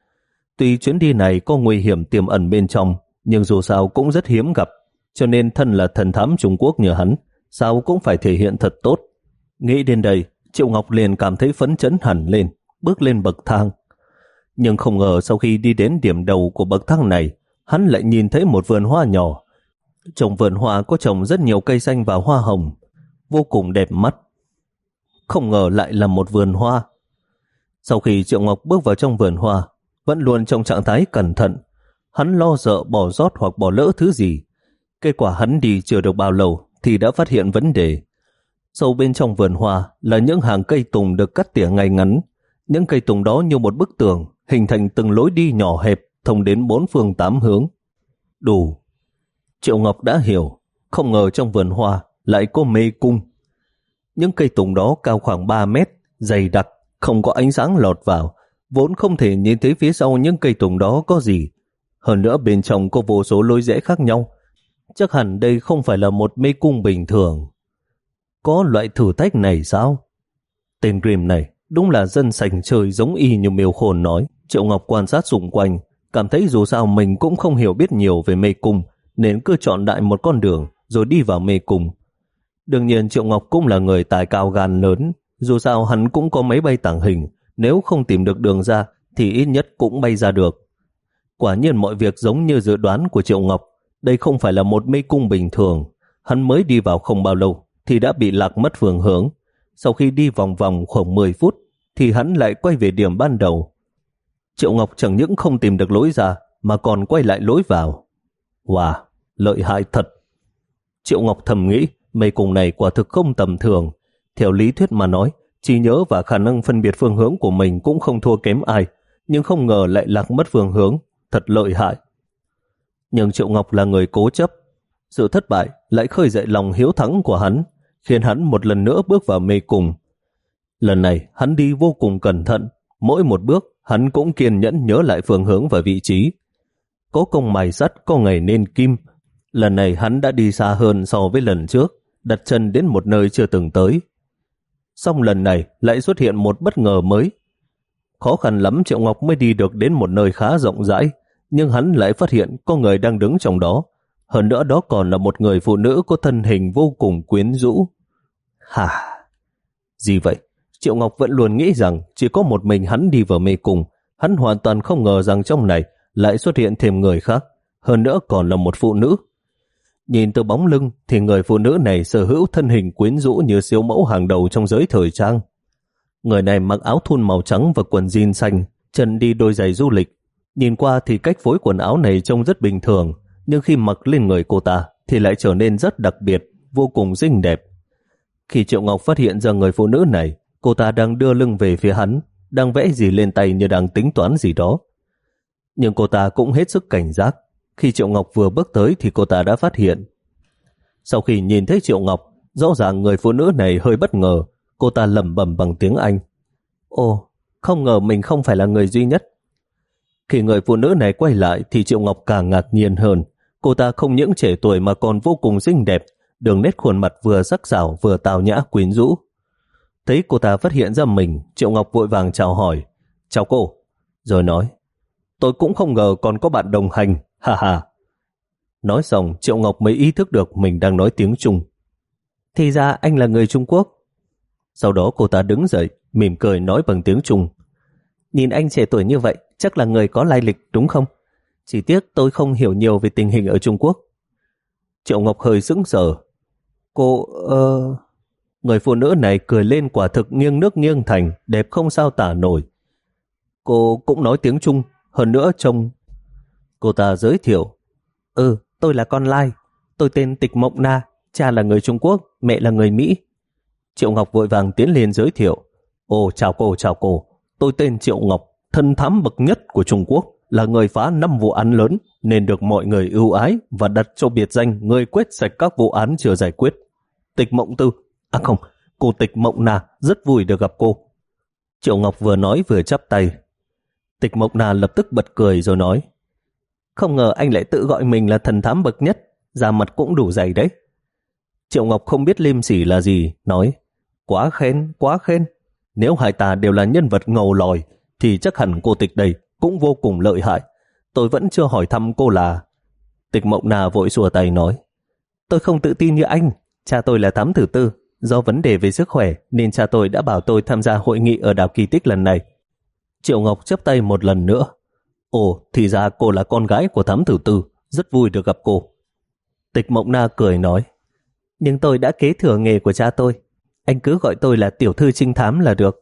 Tuy chuyến đi này có nguy hiểm tiềm ẩn bên trong, nhưng dù sao cũng rất hiếm gặp, cho nên thân là thần thám Trung Quốc như hắn, sao cũng phải thể hiện thật tốt. Nghĩ đến đây, Triệu Ngọc liền cảm thấy phấn chấn hẳn lên, bước lên bậc thang. Nhưng không ngờ sau khi đi đến điểm đầu của bậc thang này, hắn lại nhìn thấy một vườn hoa nhỏ. Trong vườn hoa có trồng rất nhiều cây xanh và hoa hồng, vô cùng đẹp mắt. Không ngờ lại là một vườn hoa. Sau khi Triệu Ngọc bước vào trong vườn hoa, vẫn luôn trong trạng thái cẩn thận, hắn lo sợ bỏ sót hoặc bỏ lỡ thứ gì. Kết quả hắn đi chưa được bao lâu thì đã phát hiện vấn đề. Sâu bên trong vườn hoa là những hàng cây tùng được cắt tỉa ngay ngắn. Những cây tùng đó như một bức tường, hình thành từng lối đi nhỏ hẹp thông đến bốn phương tám hướng. Đủ. Triệu Ngọc đã hiểu, không ngờ trong vườn hoa lại có mê cung. Những cây tùng đó cao khoảng ba mét, dày đặc, không có ánh sáng lọt vào, vốn không thể nhìn thấy phía sau những cây tùng đó có gì. Hơn nữa bên trong có vô số lối rẽ khác nhau. Chắc hẳn đây không phải là một mê cung bình thường. Có loại thử thách này sao? Tên Grim này đúng là dân sành chơi giống y như Miêu Khôn nói. Triệu Ngọc quan sát xung quanh, cảm thấy dù sao mình cũng không hiểu biết nhiều về mê cung, nên cứ chọn đại một con đường rồi đi vào mê cung. Đương nhiên Triệu Ngọc cũng là người tài cao gan lớn, dù sao hắn cũng có máy bay tàng hình, nếu không tìm được đường ra thì ít nhất cũng bay ra được. Quả nhiên mọi việc giống như dự đoán của Triệu Ngọc, đây không phải là một mê cung bình thường. Hắn mới đi vào không bao lâu thì đã bị lạc mất phương hướng. Sau khi đi vòng vòng khoảng mười phút thì hắn lại quay về điểm ban đầu. Triệu Ngọc chẳng những không tìm được lối ra mà còn quay lại lối vào. Wow, lợi hại thật. Triệu Ngọc thầm nghĩ, mê cung này quả thực không tầm thường. Theo lý thuyết mà nói, trí nhớ và khả năng phân biệt phương hướng của mình cũng không thua kém ai, nhưng không ngờ lại lạc mất phương hướng, thật lợi hại. Nhưng Triệu Ngọc là người cố chấp. Sự thất bại lại khơi dậy lòng hiếu thắng của hắn, khiến hắn một lần nữa bước vào mê cung. Lần này hắn đi vô cùng cẩn thận, mỗi một bước hắn cũng kiên nhẫn nhớ lại phương hướng và vị trí. Có công mài sắt có ngày nên kim. Lần này hắn đã đi xa hơn so với lần trước, đặt chân đến một nơi chưa từng tới. Xong lần này lại xuất hiện một bất ngờ mới. Khó khăn lắm Triệu Ngọc mới đi được đến một nơi khá rộng rãi, nhưng hắn lại phát hiện có người đang đứng trong đó. Hơn nữa đó còn là một người phụ nữ có thân hình vô cùng quyến rũ. Hả? Gì vậy? Triệu Ngọc vẫn luôn nghĩ rằng chỉ có một mình hắn đi vào mê cung. Hắn hoàn toàn không ngờ rằng trong này lại xuất hiện thêm người khác, hơn nữa còn là một phụ nữ. Nhìn từ bóng lưng thì người phụ nữ này sở hữu thân hình quyến rũ như siêu mẫu hàng đầu trong giới thời trang. Người này mặc áo thun màu trắng và quần jean xanh, chân đi đôi giày du lịch. Nhìn qua thì cách phối quần áo này trông rất bình thường, nhưng khi mặc lên người cô ta thì lại trở nên rất đặc biệt, vô cùng xinh đẹp. Khi Triệu Ngọc phát hiện ra người phụ nữ này, cô ta đang đưa lưng về phía hắn, đang vẽ gì lên tay như đang tính toán gì đó. Nhưng cô ta cũng hết sức cảnh giác. Khi Triệu Ngọc vừa bước tới thì cô ta đã phát hiện. Sau khi nhìn thấy Triệu Ngọc, rõ ràng người phụ nữ này hơi bất ngờ. Cô ta lẩm bẩm bằng tiếng Anh. Ồ, không ngờ mình không phải là người duy nhất. Khi người phụ nữ này quay lại thì Triệu Ngọc càng ngạc nhiên hơn. Cô ta không những trẻ tuổi mà còn vô cùng xinh đẹp, đường nét khuôn mặt vừa sắc sảo vừa tào nhã quyến rũ. Thấy cô ta phát hiện ra mình, Triệu Ngọc vội vàng chào hỏi. Chào cô. Rồi nói, tôi cũng không ngờ còn có bạn đồng hành, ha ha. Nói xong, Triệu Ngọc mới ý thức được mình đang nói tiếng Trung. Thì ra anh là người Trung Quốc. Sau đó cô ta đứng dậy, mỉm cười nói bằng tiếng Trung. Nhìn anh trẻ tuổi như vậy, chắc là người có lai lịch đúng không? Chỉ tiếc tôi không hiểu nhiều về tình hình ở Trung Quốc. Triệu Ngọc hơi sững sờ. Cô... Ờ... Người phụ nữ này cười lên quả thực nghiêng nước nghiêng thành, đẹp không sao tả nổi. Cô cũng nói tiếng Trung, hơn nữa trông... Cô ta giới thiệu. Ừ, tôi là con Lai. Tôi tên Tịch Mộng Na, cha là người Trung Quốc, mẹ là người Mỹ. Triệu Ngọc vội vàng tiến lên giới thiệu. Ồ, chào cô, chào cô. Tôi tên Triệu Ngọc, thân thám bậc nhất của Trung Quốc, là người phá năm vụ án lớn, nên được mọi người ưu ái và đặt cho biệt danh người quét sạch các vụ án chưa giải quyết. Tịch Mộng Tư, à không, cô Tịch Mộng Na, rất vui được gặp cô. Triệu Ngọc vừa nói vừa chắp tay. Tịch Mộng Na lập tức bật cười rồi nói. Không ngờ anh lại tự gọi mình là thần thám bậc nhất, da mặt cũng đủ dày đấy. Triệu Ngọc không biết liêm sỉ là gì, nói. Quá khen, quá khen. Nếu hai ta đều là nhân vật ngầu lòi, thì chắc hẳn cô Tịch đây cũng vô cùng lợi hại. Tôi vẫn chưa hỏi thăm cô là... Tịch Mộng Na vội xua tay nói. Tôi không tự tin như anh. Cha tôi là thám tử tư. Do vấn đề về sức khỏe nên cha tôi đã bảo tôi tham gia hội nghị ở đảo Kỳ Tích lần này. Triệu Ngọc chắp tay một lần nữa. Ồ, thì ra cô là con gái của thám tử tư. Rất vui được gặp cô. Tịch Mộng Na cười nói. Nhưng tôi đã kế thừa nghề của cha tôi. Anh cứ gọi tôi là tiểu thư trinh thám là được.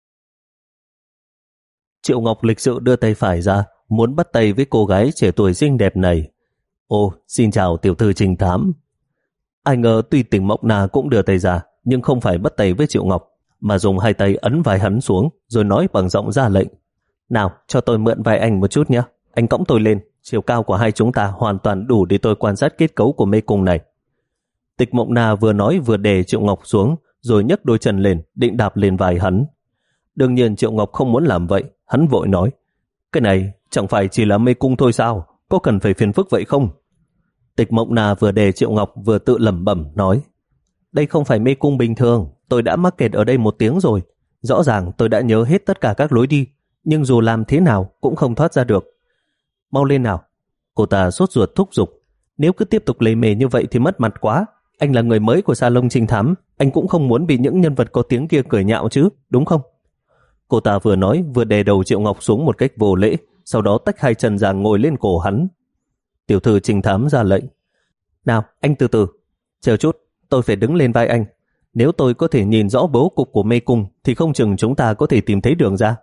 Triệu Ngọc lịch sự đưa tay phải ra, muốn bắt tay với cô gái trẻ tuổi xinh đẹp này. Ồ, xin chào tiểu thư trinh thám. Ai ngờ tuy Tịch Mộng Na cũng đưa tay ra, nhưng không phải bắt tay với Triệu Ngọc, mà dùng hai tay ấn vai hắn xuống, rồi nói bằng giọng ra lệnh. Nào, cho tôi mượn vai anh một chút nhé. Anh cõng tôi lên, chiều cao của hai chúng ta hoàn toàn đủ để tôi quan sát kết cấu của mê cung này. Tịch Mộng Na vừa nói vừa đè Triệu Ngọc xuống, rồi nhấc đôi chân lên, định đạp lên vai hắn. Đương nhiên Triệu Ngọc không muốn làm vậy, hắn vội nói. Cái này chẳng phải chỉ là mê cung thôi sao, có cần phải phiền phức vậy không? Tịch Mộng Na vừa đè Triệu Ngọc vừa tự lẩm bẩm nói. Đây không phải mê cung bình thường, tôi đã mắc kẹt ở đây một tiếng rồi. Rõ ràng tôi đã nhớ hết tất cả các lối đi, nhưng dù làm thế nào cũng không thoát ra được. Mau lên nào. Cô ta sốt ruột thúc giục. Nếu cứ tiếp tục lề mề như vậy thì mất mặt quá. Anh là người mới của salon trinh thám, anh cũng không muốn bị những nhân vật có tiếng kia cười nhạo chứ, đúng không? Cô ta vừa nói vừa đè đầu Triệu Ngọc xuống một cách vô lễ, sau đó tách hai chân ra ngồi lên cổ hắn. Tiểu thư trinh thám ra lệnh. Nào, anh từ từ. Chờ chút, tôi phải đứng lên vai anh. Nếu tôi có thể nhìn rõ bố cục của mê cung thì không chừng chúng ta có thể tìm thấy đường ra.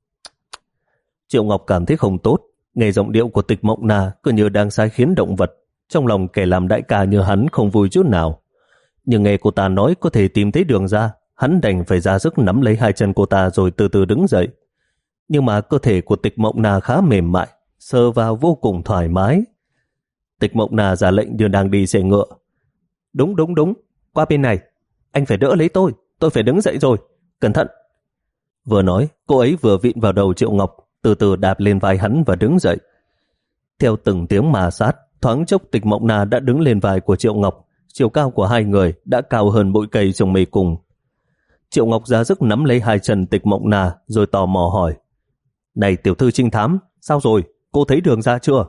Triệu Ngọc cảm thấy không tốt, nghe giọng điệu của Tịch Mộng Na cứ như đang sai khiến động vật. Trong lòng kẻ làm đại ca như hắn không vui chút nào. Nhưng nghe cô ta nói có thể tìm thấy đường ra, hắn đành phải ra sức nắm lấy hai chân cô ta rồi từ từ đứng dậy. Nhưng mà cơ thể của Tịch Mộng Na khá mềm mại, sờ vào vô cùng thoải mái. Tịch Mộng Na ra lệnh như đang đi xe ngựa. Đúng đúng đúng, qua bên này. Anh phải đỡ lấy tôi, tôi phải đứng dậy rồi. Cẩn thận. Vừa nói, cô ấy vừa vịn vào đầu Triệu Ngọc, từ từ đạp lên vai hắn và đứng dậy. Theo từng tiếng mà sát, thoáng chốc Tịch Mộng Na đã đứng lên vai của Triệu Ngọc. Chiều cao của hai người đã cao hơn bụi cây trong mê cung. Triệu Ngọc ra sức nắm lấy hai chân Tịch Mộng Na rồi tò mò hỏi. Này tiểu thư trinh thám, sao rồi? Cô thấy đường ra chưa?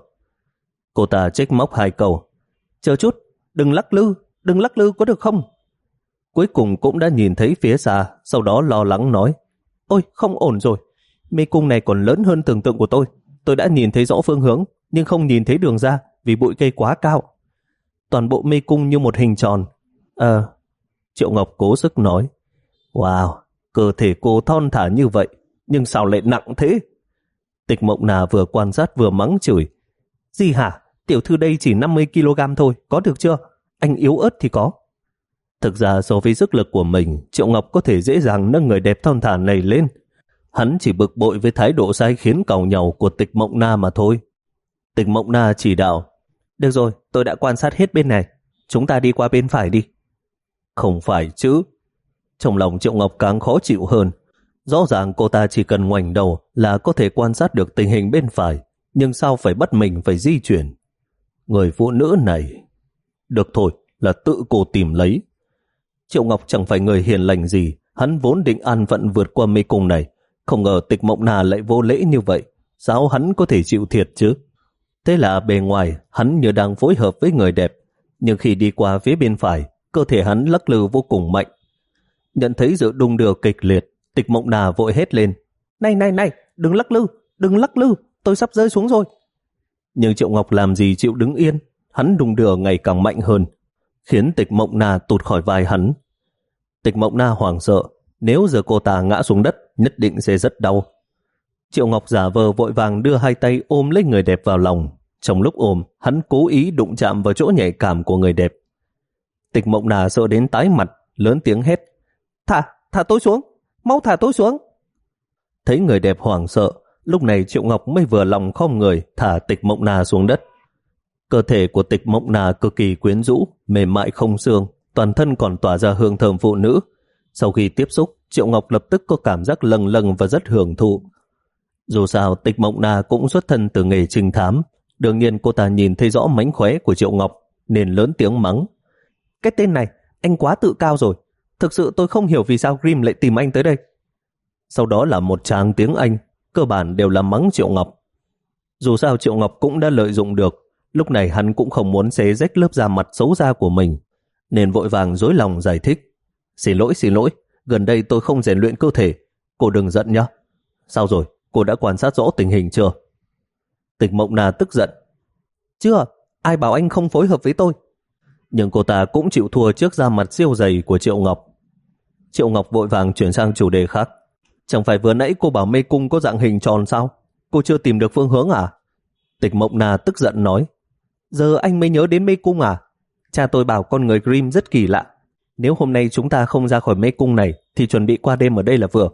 Cô ta trách móc hai câu. Chờ chút, đừng lắc lư, đừng lắc lư có được không? Cuối cùng cũng đã nhìn thấy phía xa, sau đó lo lắng nói. Ôi, không ổn rồi. Mê cung này còn lớn hơn tưởng tượng của tôi. Tôi đã nhìn thấy rõ phương hướng, nhưng không nhìn thấy đường ra vì bụi cây quá cao. Toàn bộ mê cung như một hình tròn. Ờ, Triệu Ngọc cố sức nói. Wow, cơ thể cô thon thả như vậy, nhưng sao lại nặng thế? Tịch Mộng Na vừa quan sát vừa mắng chửi. Gì hả? Tiểu thư đây chỉ năm mươi ki lô gam thôi, có được chưa? Anh yếu ớt thì có. Thực ra so với sức lực của mình, Triệu Ngọc có thể dễ dàng nâng người đẹp thon thả này lên. Hắn chỉ bực bội với thái độ sai khiến càu nhàu của Tịch Mộng Na mà thôi. Tịch Mộng Na chỉ đạo. Được rồi, tôi đã quan sát hết bên này. Chúng ta đi qua bên phải đi. Không phải chứ. Trong lòng Triệu Ngọc càng khó chịu hơn. Rõ ràng cô ta chỉ cần ngoảnh đầu là có thể quan sát được tình hình bên phải. Nhưng sao phải bắt mình phải di chuyển? Người phụ nữ này... Được thôi, là tự cô tìm lấy. Triệu Ngọc chẳng phải người hiền lành gì. Hắn vốn định an phận vượt qua mê cung này. Không ngờ Tịch Mộng Na lại vô lễ như vậy. Sao hắn có thể chịu thiệt chứ? Thế là bề ngoài hắn như đang phối hợp với người đẹp. Nhưng khi đi qua phía bên phải, cơ thể hắn lắc lư vô cùng mạnh. Nhận thấy sự đung đưa kịch liệt, Tịch Mộng Na vội hét lên. Này này này, đừng lắc lư, đừng lắc lư, tôi sắp rơi xuống rồi. Nhưng Triệu Ngọc làm gì chịu đứng yên, hắn đung đưa ngày càng mạnh hơn, khiến Tịch Mộng Na tụt khỏi vai hắn. Tịch Mộng Na hoảng sợ, nếu giờ cô ta ngã xuống đất nhất định sẽ rất đau. Triệu Ngọc giả vờ vội vàng đưa hai tay ôm lấy người đẹp vào lòng. Trong lúc ôm, hắn cố ý đụng chạm vào chỗ nhạy cảm của người đẹp. Tịch Mộng Na sợ đến tái mặt, lớn tiếng hét: Thả, thả tôi xuống, mau thả tôi xuống. Thấy người đẹp hoảng sợ, lúc này Triệu Ngọc mới vừa lòng khom người thả Tịch Mộng Na xuống đất. Cơ thể của Tịch Mộng Na cực kỳ quyến rũ, mềm mại không xương, toàn thân còn tỏa ra hương thơm phụ nữ. Sau khi tiếp xúc, Triệu Ngọc lập tức có cảm giác lâng lâng và rất hưởng thụ. Dù sao, Tịch Mộng Na cũng xuất thân từ nghề trinh thám, đương nhiên cô ta nhìn thấy rõ mánh khóe của Triệu Ngọc nên lớn tiếng mắng: Cái tên này, anh quá tự cao rồi. Thực sự tôi không hiểu vì sao Grimm lại tìm anh tới đây. Sau đó là một tràng tiếng Anh, cơ bản đều là mắng Triệu Ngọc. Dù sao Triệu Ngọc cũng đã lợi dụng được, lúc này hắn cũng không muốn xé rách lớp da mặt xấu xa của mình, nên vội vàng dối lòng giải thích: Xin lỗi, xin lỗi, gần đây tôi không rèn luyện cơ thể, cô đừng giận nhé. Sao rồi, cô đã quan sát rõ tình hình chưa? Tịch Mộng Na tức giận: Chưa, ai bảo anh không phối hợp với tôi? Nhưng cô ta cũng chịu thua trước da mặt siêu dày của Triệu Ngọc. Triệu Ngọc vội vàng chuyển sang chủ đề khác: Chẳng phải vừa nãy cô bảo mê cung có dạng hình tròn sao? Cô chưa tìm được phương hướng à? Tịch Mộng Na tức giận nói: Giờ anh mới nhớ đến mê cung à? Cha tôi bảo con người Grimm rất kỳ lạ. Nếu hôm nay chúng ta không ra khỏi mê cung này thì chuẩn bị qua đêm ở đây là vừa.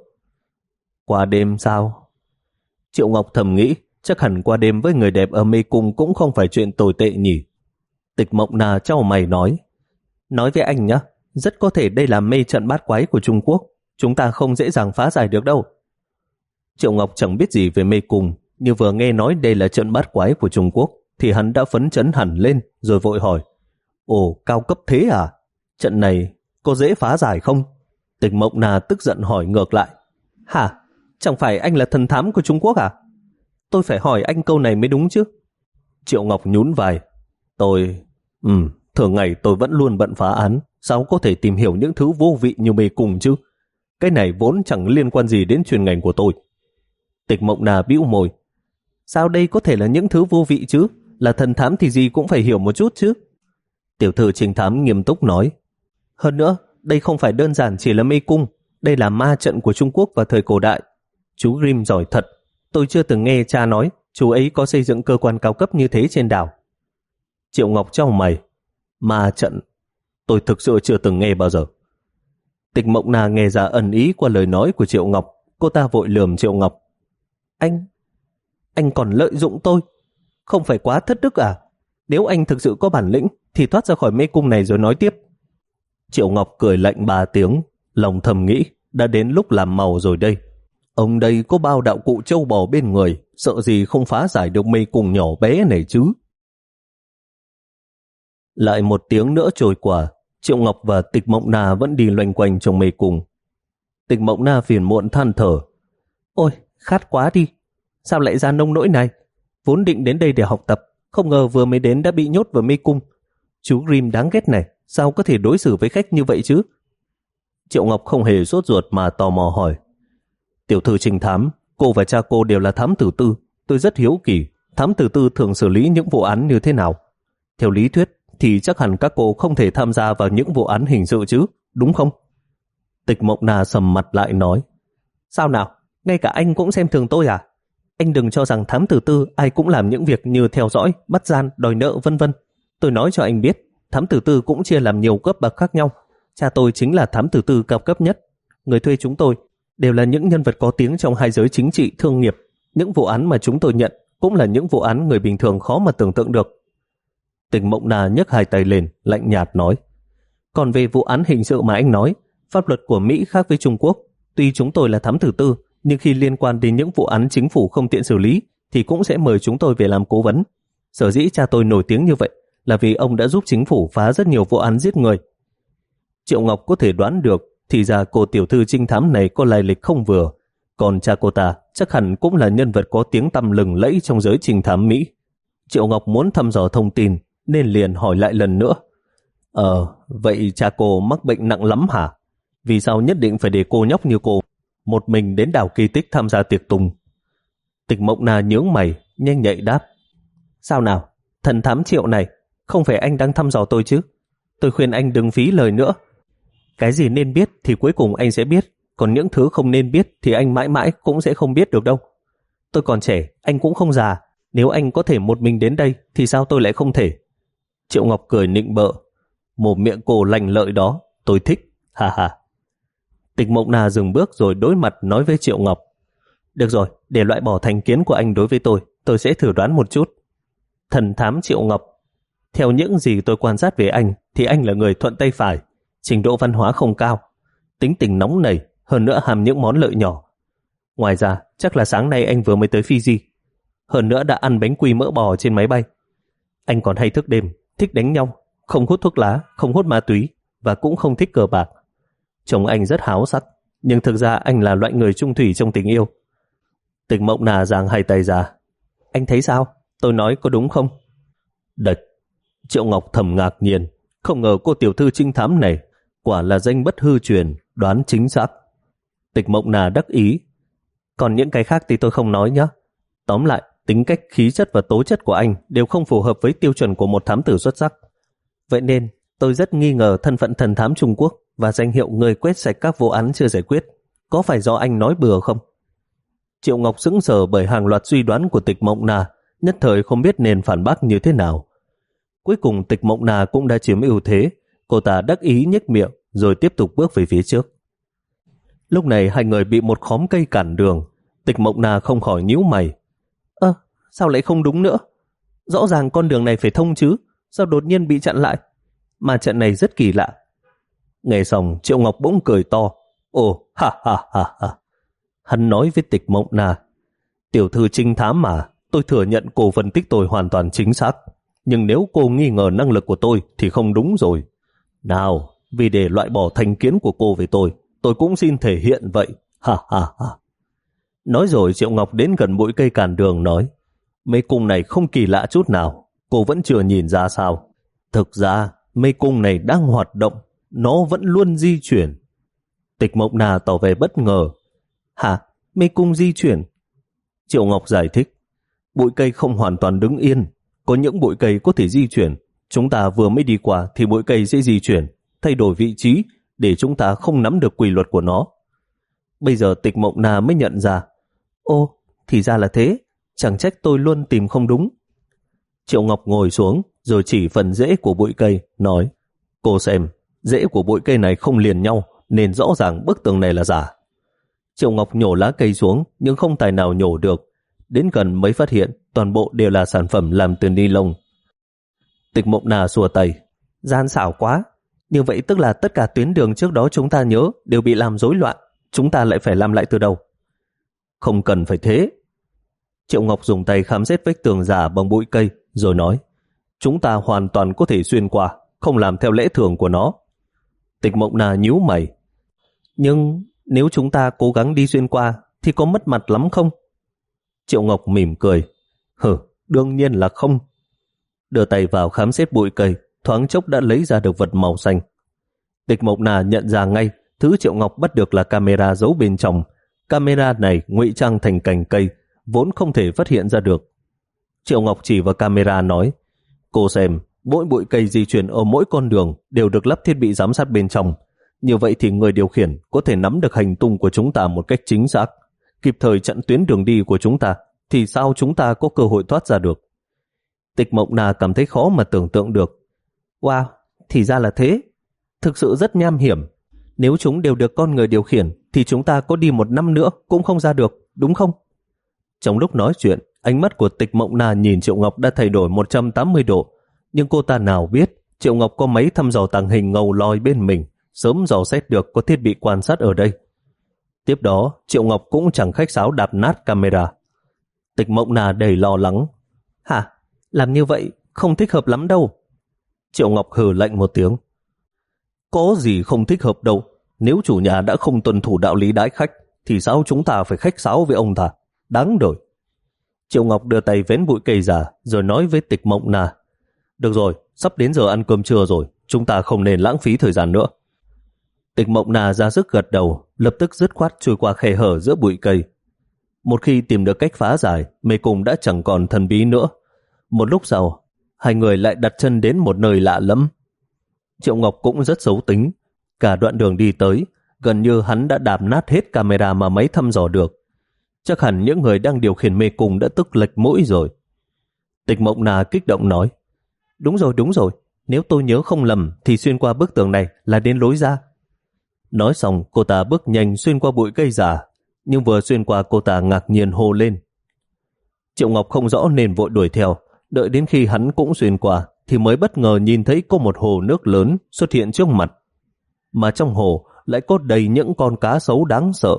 Qua đêm sao? Triệu Ngọc thầm nghĩ, chắc hẳn qua đêm với người đẹp ở mê cung cũng không phải chuyện tồi tệ nhỉ. Tịch Mộng Na chau mày nói: Nói với anh nhé, rất có thể đây là mê trận bát quái của Trung Quốc, chúng ta không dễ dàng phá giải được đâu. Triệu Ngọc chẳng biết gì về mê cung, nhưng vừa nghe nói đây là trận bát quái của Trung Quốc thì hắn đã phấn chấn hẳn lên, rồi vội hỏi: Ồ, cao cấp thế à? Trận này có dễ phá giải không? Tịch Mộng Na tức giận hỏi ngược lại: Hả? Chẳng phải anh là thần thám của Trung Quốc à? Tôi phải hỏi anh câu này mới đúng chứ. Triệu Ngọc nhún vai: Tôi... Ừ, thường ngày tôi vẫn luôn bận phá án, sao có thể tìm hiểu những thứ vô vị như mê cung chứ? Cái này vốn chẳng liên quan gì đến chuyên ngành của tôi. Tịch Mộng Na bĩu môi: Sao đây có thể là những thứ vô vị chứ? Là thần thám thì gì cũng phải hiểu một chút chứ. Tiểu thư trinh thám nghiêm túc nói: Hơn nữa, đây không phải đơn giản chỉ là mê cung, đây là ma trận của Trung Quốc vào thời cổ đại. Chú Grimm giỏi thật, tôi chưa từng nghe cha nói chú ấy có xây dựng cơ quan cao cấp như thế trên đảo. Triệu Ngọc chau mày: Ma trận? Tôi thực sự chưa từng nghe bao giờ. Tịch Mộng Na nghe ra ẩn ý qua lời nói của Triệu Ngọc, cô ta vội lườm Triệu Ngọc: Anh, anh còn lợi dụng tôi, không phải quá thất đức à? Nếu anh thực sự có bản lĩnh thì thoát ra khỏi mê cung này rồi nói tiếp. Triệu Ngọc cười lạnh ba tiếng, lòng thầm nghĩ đã đến lúc làm màu rồi đây. Ông đây có bao đạo cụ trâu bò bên người, sợ gì không phá giải được mê cung nhỏ bé này chứ. Lại một tiếng nữa trôi qua, Triệu Ngọc và Tịch Mộng Na vẫn đi loanh quanh trong mê cung. Tịch Mộng Na phiền muộn than thở: Ôi, khát quá đi, sao lại ra nông nỗi này? Vốn định đến đây để học tập, không ngờ vừa mới đến đã bị nhốt vào mê cung. Chú Grimm đáng ghét này, sao có thể đối xử với khách như vậy chứ? Triệu Ngọc không hề sốt ruột mà tò mò hỏi: Tiểu thư trinh thám, cô và cha cô đều là thám tử tư. Tôi rất hiếu kỳ, thám tử tư thường xử lý những vụ án như thế nào? Theo lý thuyết thì chắc hẳn các cô không thể tham gia vào những vụ án hình sự chứ, đúng không? Tịch Mộng Na sầm mặt lại nói: Sao nào, ngay cả anh cũng xem thường tôi à? Anh đừng cho rằng thám tử tư ai cũng làm những việc như theo dõi, bắt gian, đòi nợ vân vân. Tôi nói cho anh biết, thám tử tư cũng chia làm nhiều cấp bậc khác nhau. Cha tôi chính là thám tử tư cao cấp nhất. Người thuê chúng tôi đều là những nhân vật có tiếng trong hai giới chính trị, thương nghiệp. Những vụ án mà chúng tôi nhận cũng là những vụ án người bình thường khó mà tưởng tượng được. Tịch Mộng Na nhấc hai tay lên, lạnh nhạt nói: Còn về vụ án hình sự mà anh nói, pháp luật của Mỹ khác với Trung Quốc. Tuy chúng tôi là thám tử tư, nhưng khi liên quan đến những vụ án chính phủ không tiện xử lý thì cũng sẽ mời chúng tôi về làm cố vấn. Sở dĩ cha tôi nổi tiếng như vậy là vì ông đã giúp chính phủ phá rất nhiều vụ án giết người. Triệu Ngọc có thể đoán được thì ra cô tiểu thư trinh thám này có lai lịch không vừa, còn cha cô ta chắc hẳn cũng là nhân vật có tiếng tăm lừng lẫy trong giới trinh thám Mỹ. Triệu Ngọc muốn thăm dò thông tin nên liền hỏi lại lần nữa: Ờ, vậy cha cô mắc bệnh nặng lắm hả? Vì sao nhất định phải để cô nhóc như cô một mình đến đảo Kỳ Tích tham gia tiệc tùng? Tịch Mộng Na nhướng mày, nhanh nhạy đáp: Sao nào, thần thám Triệu này, không phải anh đang thăm dò tôi chứ? Tôi khuyên anh đừng phí lời nữa. Cái gì nên biết thì cuối cùng anh sẽ biết, còn những thứ không nên biết thì anh mãi mãi cũng sẽ không biết được đâu. Tôi còn trẻ, anh cũng không già. Nếu anh có thể một mình đến đây thì sao tôi lại không thể? Triệu Ngọc cười nịnh bợ. Một miệng cô lành lợi đó, tôi thích, ha ha. Tịch Mộng Na dừng bước rồi đối mặt nói với Triệu Ngọc. Được rồi, để loại bỏ thành kiến của anh đối với tôi, tôi sẽ thử đoán một chút. Thần thám Triệu Ngọc, theo những gì tôi quan sát về anh thì anh là người thuận tay phải, trình độ văn hóa không cao, tính tình nóng nảy, hơn nữa ham những món lợi nhỏ. Ngoài ra, chắc là sáng nay anh vừa mới tới Fiji, hơn nữa đã ăn bánh quy mỡ bò trên máy bay. Anh còn hay thức đêm, thích đánh nhau, không hút thuốc lá, không hút ma túy và cũng không thích cờ bạc. Chồng anh rất háo sắc, nhưng thực ra anh là loại người trung thủy trong tình yêu. Tịch Mộng Na giang hai tay ra. Anh thấy sao? Tôi nói có đúng không? Địch. Triệu Ngọc thầm ngạc nhiên, không ngờ cô tiểu thư trinh thám này quả là danh bất hư truyền, đoán chính xác. Tịch Mộng Na đắc ý. Còn những cái khác thì tôi không nói nhé. Tóm lại, tính cách, khí chất và tố chất của anh đều không phù hợp với tiêu chuẩn của một thám tử xuất sắc. Vậy nên, tôi rất nghi ngờ thân phận thần thám Trung Quốc và danh hiệu người quét sạch các vụ án chưa giải quyết. Có phải do anh nói bừa không? Triệu Ngọc sững sờ bởi hàng loạt suy đoán của Tịch Mộng Na, nhất thời không biết nên phản bác như thế nào. Cuối cùng Tịch Mộng Na cũng đã chiếm ưu thế. Cô ta đắc ý nhếch miệng rồi tiếp tục bước về phía trước. Lúc này hai người bị một khóm cây cản đường. Tịch Mộng Na không khỏi nhíu mày. Ơ, sao lại không đúng nữa? Rõ ràng con đường này phải thông chứ, sao đột nhiên bị chặn lại? Mà trận này rất kỳ lạ. Nghe xong Triệu Ngọc bỗng cười to. Ồ, ha ha ha ha. Hắn nói với Tịch Mộng Na, tiểu thư trinh thám mà, tôi thừa nhận cô phân tích tôi hoàn toàn chính xác. Nhưng nếu cô nghi ngờ năng lực của tôi thì không đúng rồi. Nào, vì để loại bỏ thành kiến của cô về tôi, tôi cũng xin thể hiện vậy. Ha ha ha. Nói rồi Triệu Ngọc đến gần bụi cây cản đường nói, mê cung này không kỳ lạ chút nào, cô vẫn chưa nhìn ra sao? Thực ra, mê cung này đang hoạt động, nó vẫn luôn di chuyển. Tịch Mộng Na tỏ vẻ bất ngờ. Hả? Mê cung di chuyển? Triệu Ngọc giải thích, bụi cây không hoàn toàn đứng yên, có những bụi cây có thể di chuyển. Chúng ta vừa mới đi qua thì bụi cây sẽ di chuyển, thay đổi vị trí để chúng ta không nắm được quy luật của nó. Bây giờ Tịch Mộng Na mới nhận ra. Ô, thì ra là thế, chẳng trách tôi luôn tìm không đúng. Triệu Ngọc ngồi xuống rồi chỉ phần rễ của bụi cây, nói, cô xem, rễ của bụi cây này không liền nhau nên rõ ràng bức tường này là giả. Triệu Ngọc nhổ lá cây xuống nhưng không tài nào nhổ được. Đến gần mới phát hiện toàn bộ đều là sản phẩm làm từ ni lông. Tịch Mộng Na xua tay. Gian xảo quá. Như vậy tức là tất cả tuyến đường trước đó chúng ta nhớ đều bị làm rối loạn. Chúng ta lại phải làm lại từ đầu. Không cần phải thế. Triệu Ngọc dùng tay khám xét vách tường giả bằng bụi cây rồi nói, chúng ta hoàn toàn có thể xuyên qua, không làm theo lẽ thường của nó. Tịch Mộng Na nhíu mày. Nhưng nếu chúng ta cố gắng đi xuyên qua thì có mất mặt lắm không? Triệu Ngọc mỉm cười. Hừ, đương nhiên là không. Đưa tay vào khám xét bụi cây, thoáng chốc đã lấy ra được vật màu xanh. Tịch Mộng Na nhận ra ngay thứ Triệu Ngọc bắt được là camera giấu bên trong. Camera này ngụy trang thành cành cây, vốn không thể phát hiện ra được. Triệu Ngọc chỉ vào camera nói, cô xem, mỗi bụi cây di chuyển ở mỗi con đường đều được lắp thiết bị giám sát bên trong. Như vậy thì người điều khiển có thể nắm được hành tung của chúng ta một cách chính xác, kịp thời chặn tuyến đường đi của chúng ta, thì sao chúng ta có cơ hội thoát ra được? Tịch Mộng Na cảm thấy khó mà tưởng tượng được. Wow, thì ra là thế. Thực sự rất nham hiểm. Nếu chúng đều được con người điều khiển thì chúng ta có đi một năm nữa cũng không ra được, đúng không? Trong lúc nói chuyện, ánh mắt của Tịch Mộng Na nhìn Triệu Ngọc đã thay đổi một trăm tám mươi độ. Nhưng cô ta nào biết Triệu Ngọc có máy thăm dò tàng hình ngầu lòi bên mình, sớm dò xét được có thiết bị quan sát ở đây. Tiếp đó, Triệu Ngọc cũng chẳng khách sáo đạp nát camera. Tịch Mộng Na đầy lo lắng. Hả? Làm như vậy không thích hợp lắm đâu. Triệu Ngọc hừ lạnh một tiếng. Có gì không thích hợp đâu. Nếu chủ nhà đã không tuân thủ đạo lý đãi khách thì sao chúng ta phải khách sáo với ông ta? Đáng đời. Triệu Ngọc đưa tay vén bụi cây giả rồi nói với Tịch Mộng Na. Được rồi, sắp đến giờ ăn cơm trưa rồi, chúng ta không nên lãng phí thời gian nữa. Tịch Mộng Na ra sức gật đầu, lập tức dứt khoát trôi qua khe hở giữa bụi cây. Một khi tìm được cách phá giải, mê cung đã chẳng còn thần bí nữa. Một lúc sau, hai người lại đặt chân đến một nơi lạ lẫm. Triệu Ngọc cũng rất xấu tính. Cả đoạn đường đi tới, gần như hắn đã đạp nát hết camera mà máy thăm dò được. Chắc hẳn những người đang điều khiển mê cung đã tức lệch mũi rồi. Tịch Mộng Na kích động nói, đúng rồi, đúng rồi, nếu tôi nhớ không lầm thì xuyên qua bức tường này là đến lối ra. Nói xong, cô ta bước nhanh xuyên qua bụi cây già, nhưng vừa xuyên qua cô ta ngạc nhiên hô lên. Triệu Ngọc không rõ nên vội đuổi theo, đợi đến khi hắn cũng xuyên qua thì mới bất ngờ nhìn thấy có một hồ nước lớn xuất hiện trước mặt, mà trong hồ lại có đầy những con cá sấu đáng sợ.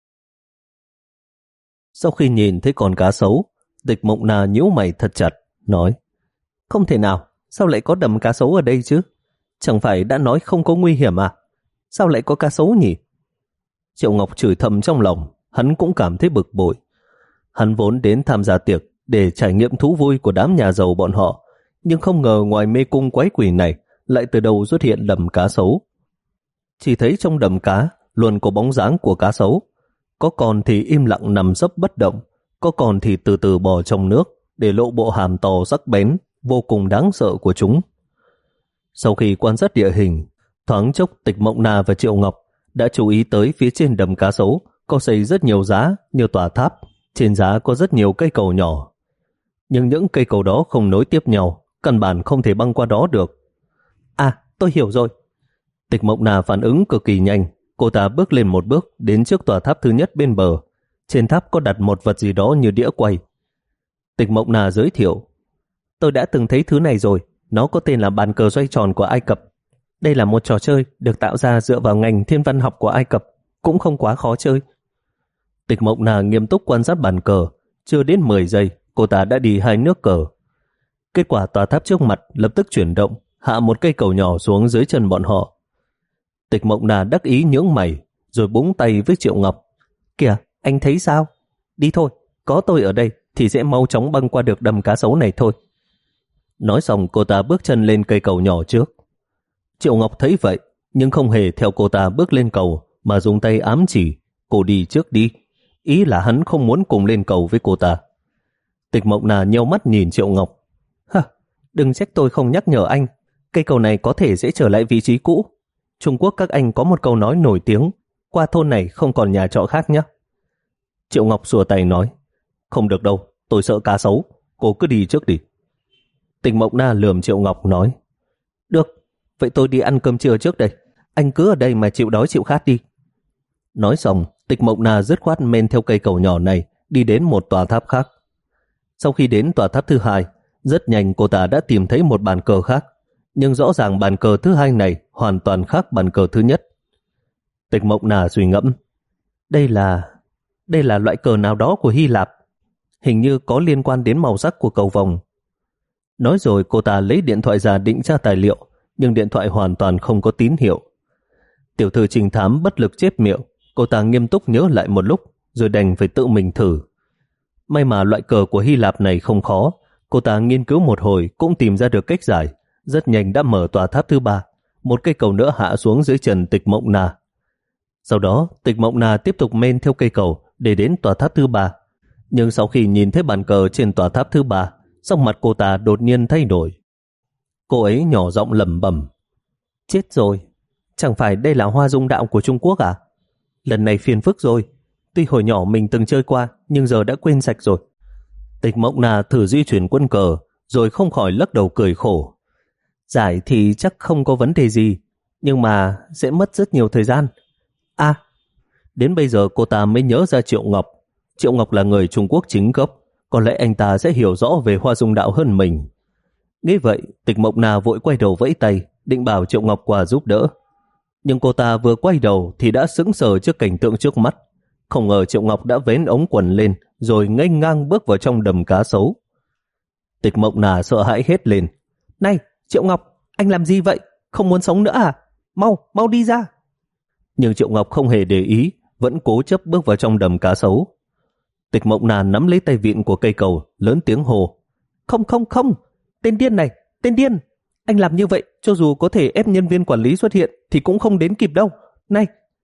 Sau khi nhìn thấy con cá sấu, Tịch Mộng Na nhíu mày thật chặt, nói, không thể nào, sao lại có đầm cá sấu ở đây chứ? Chẳng phải đã nói không có nguy hiểm à? Sao lại có cá sấu nhỉ? Triệu Ngọc chửi thầm trong lòng, hắn cũng cảm thấy bực bội. Hắn vốn đến tham gia tiệc để trải nghiệm thú vui của đám nhà giàu bọn họ, nhưng không ngờ ngoài mê cung quái quỷ này lại từ đầu xuất hiện đầm cá sấu. Chỉ thấy trong đầm cá luôn có bóng dáng của cá sấu, có con thì im lặng nằm sấp bất động, có con thì từ từ bò trong nước để lộ bộ hàm to sắc bén vô cùng đáng sợ của chúng. Sau khi quan sát địa hình, thoáng chốc Tịch Mộng Na và Triệu Ngọc đã chú ý tới phía trên đầm cá sấu có xây rất nhiều giá như tòa tháp, trên giá có rất nhiều cây cầu nhỏ. Nhưng những cây cầu đó không nối tiếp nhau, căn bản không thể băng qua đó được. À, tôi hiểu rồi. Tịch Mộng Na phản ứng cực kỳ nhanh, cô ta bước lên một bước đến trước tòa tháp thứ nhất bên bờ. Trên tháp có đặt một vật gì đó như đĩa quay. Tịch Mộng Na giới thiệu, tôi đã từng thấy thứ này rồi, nó có tên là bàn cờ xoay tròn của Ai Cập. Đây là một trò chơi được tạo ra dựa vào ngành thiên văn học của Ai Cập, cũng không quá khó chơi. Tịch Mộng Na nghiêm túc quan sát bàn cờ, chưa đến mười giây, cô ta đã đi hai nước cờ. Kết quả tòa tháp trước mặt lập tức chuyển động, hạ một cây cầu nhỏ xuống dưới chân bọn họ. Tịch Mộng Na đắc ý nhướng mày, rồi búng tay với Triệu Ngọc. Kìa, anh thấy sao? Đi thôi, có tôi ở đây thì sẽ mau chóng băng qua được đầm cá sấu này thôi. Nói xong cô ta bước chân lên cây cầu nhỏ trước. Triệu Ngọc thấy vậy, nhưng không hề theo cô ta bước lên cầu, mà dùng tay ám chỉ, cô đi trước đi. Ý là hắn không muốn cùng lên cầu với cô ta. Tịch Mộng Na nheo mắt nhìn Triệu Ngọc. Hả, đừng trách tôi không nhắc nhở anh, cây cầu này có thể sẽ trở lại vị trí cũ. Trung Quốc các anh có một câu nói nổi tiếng, qua thôn này không còn nhà trọ khác nhé. Triệu Ngọc xua tay nói, không được đâu, tôi sợ cá sấu, cô cứ đi trước đi. Tịch Mộng Na lườm Triệu Ngọc nói, được, vậy tôi đi ăn cơm trưa trước đây, anh cứ ở đây mà chịu đói chịu khát đi. Nói xong, Tịch Mộng Na dứt khoát men theo cây cầu nhỏ này đi đến một tòa tháp khác. Sau khi đến tòa tháp thứ hai, rất nhanh cô ta đã tìm thấy một bàn cờ khác, nhưng rõ ràng bàn cờ thứ hai này hoàn toàn khác bàn cờ thứ nhất. Tịch Mộng Na suy ngẫm, đây là đây là loại cờ nào đó của Hy Lạp, hình như có liên quan đến màu sắc của cầu vồng. Nói rồi cô ta lấy điện thoại ra định tra tài liệu, nhưng điện thoại hoàn toàn không có tín hiệu. Tiểu thư trinh thám bất lực chép miệng, cô ta nghiêm túc nhớ lại một lúc, rồi đành phải tự mình thử. May mà loại cờ của Hy Lạp này không khó, cô ta nghiên cứu một hồi cũng tìm ra được cách giải, rất nhanh đã mở tòa tháp thứ ba, một cây cầu nữa hạ xuống dưới chân Tịch Mộng Na. Sau đó, Tịch Mộng Na tiếp tục men theo cây cầu để đến tòa tháp thứ ba. Nhưng sau khi nhìn thấy bàn cờ trên tòa tháp thứ ba, sắc mặt cô ta đột nhiên thay đổi. Cô ấy nhỏ giọng lẩm bẩm, chết rồi, chẳng phải đây là hoa dung đạo của Trung Quốc à? Lần này phiền phức rồi, tuy hồi nhỏ mình từng chơi qua nhưng giờ đã quên sạch rồi. Tịch Mộng Na thử di chuyển quân cờ, rồi không khỏi lắc đầu cười khổ. Giải thì chắc không có vấn đề gì, nhưng mà sẽ mất rất nhiều thời gian. À, đến bây giờ cô ta mới nhớ ra Triệu Ngọc. Triệu Ngọc là người Trung Quốc chính gốc, có lẽ anh ta sẽ hiểu rõ về hoa dung đạo hơn mình. Nghĩ vậy, Tịch Mộng Na vội quay đầu vẫy tay, định bảo Triệu Ngọc qua giúp đỡ. Nhưng cô ta vừa quay đầu thì đã sững sờ trước cảnh tượng trước mắt. Không ngờ Triệu Ngọc đã vén ống quần lên, rồi nghênh ngang bước vào trong đầm cá sấu. Tịch Mộng Na sợ hãi hét lên, này, Triệu Ngọc, anh làm gì vậy? Không muốn sống nữa à? Mau, mau đi ra. Nhưng Triệu Ngọc không hề để ý, vẫn cố chấp bước vào trong đầm cá sấu. Tịch Mộng Na nắm lấy tay vịn của cây cầu, lớn tiếng hồ, không không không, tên điên này, tên điên. Anh làm như vậy, cho dù có thể ép nhân viên quản lý xuất hiện thì cũng không đến kịp đâu. Này!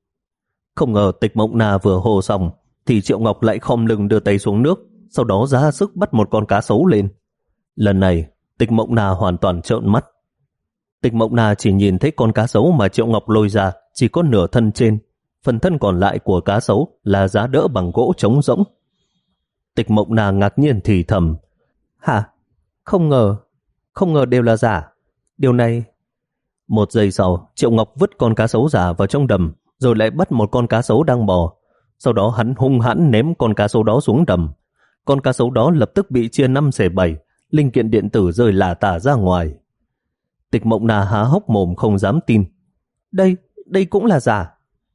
Không ngờ Tịch Mộng Na vừa hồ xong thì Triệu Ngọc lại khom lưng đưa tay xuống nước, sau đó ra sức bắt một con cá sấu lên. Lần này, Tịch Mộng Na hoàn toàn trợn mắt. Tịch Mộng Na chỉ nhìn thấy con cá sấu mà Triệu Ngọc lôi ra chỉ có nửa thân trên, phần thân còn lại của cá sấu là giá đỡ bằng gỗ trống rỗng. Tịch Mộng Na ngạc nhiên thì thầm: Hả? Không ngờ, không ngờ đều là giả. Điều này... Một giây sau, Triệu Ngọc vứt con cá sấu giả vào trong đầm, rồi lại bắt một con cá sấu đang bò. Sau đó hắn hung hãn ném con cá sấu đó xuống đầm. Con cá sấu đó lập tức bị chia năm xẻ bảy, linh kiện điện tử rơi lả tả ra ngoài. Tịch Mộng Na há hốc mồm không dám tin. Đây, đây cũng là giả.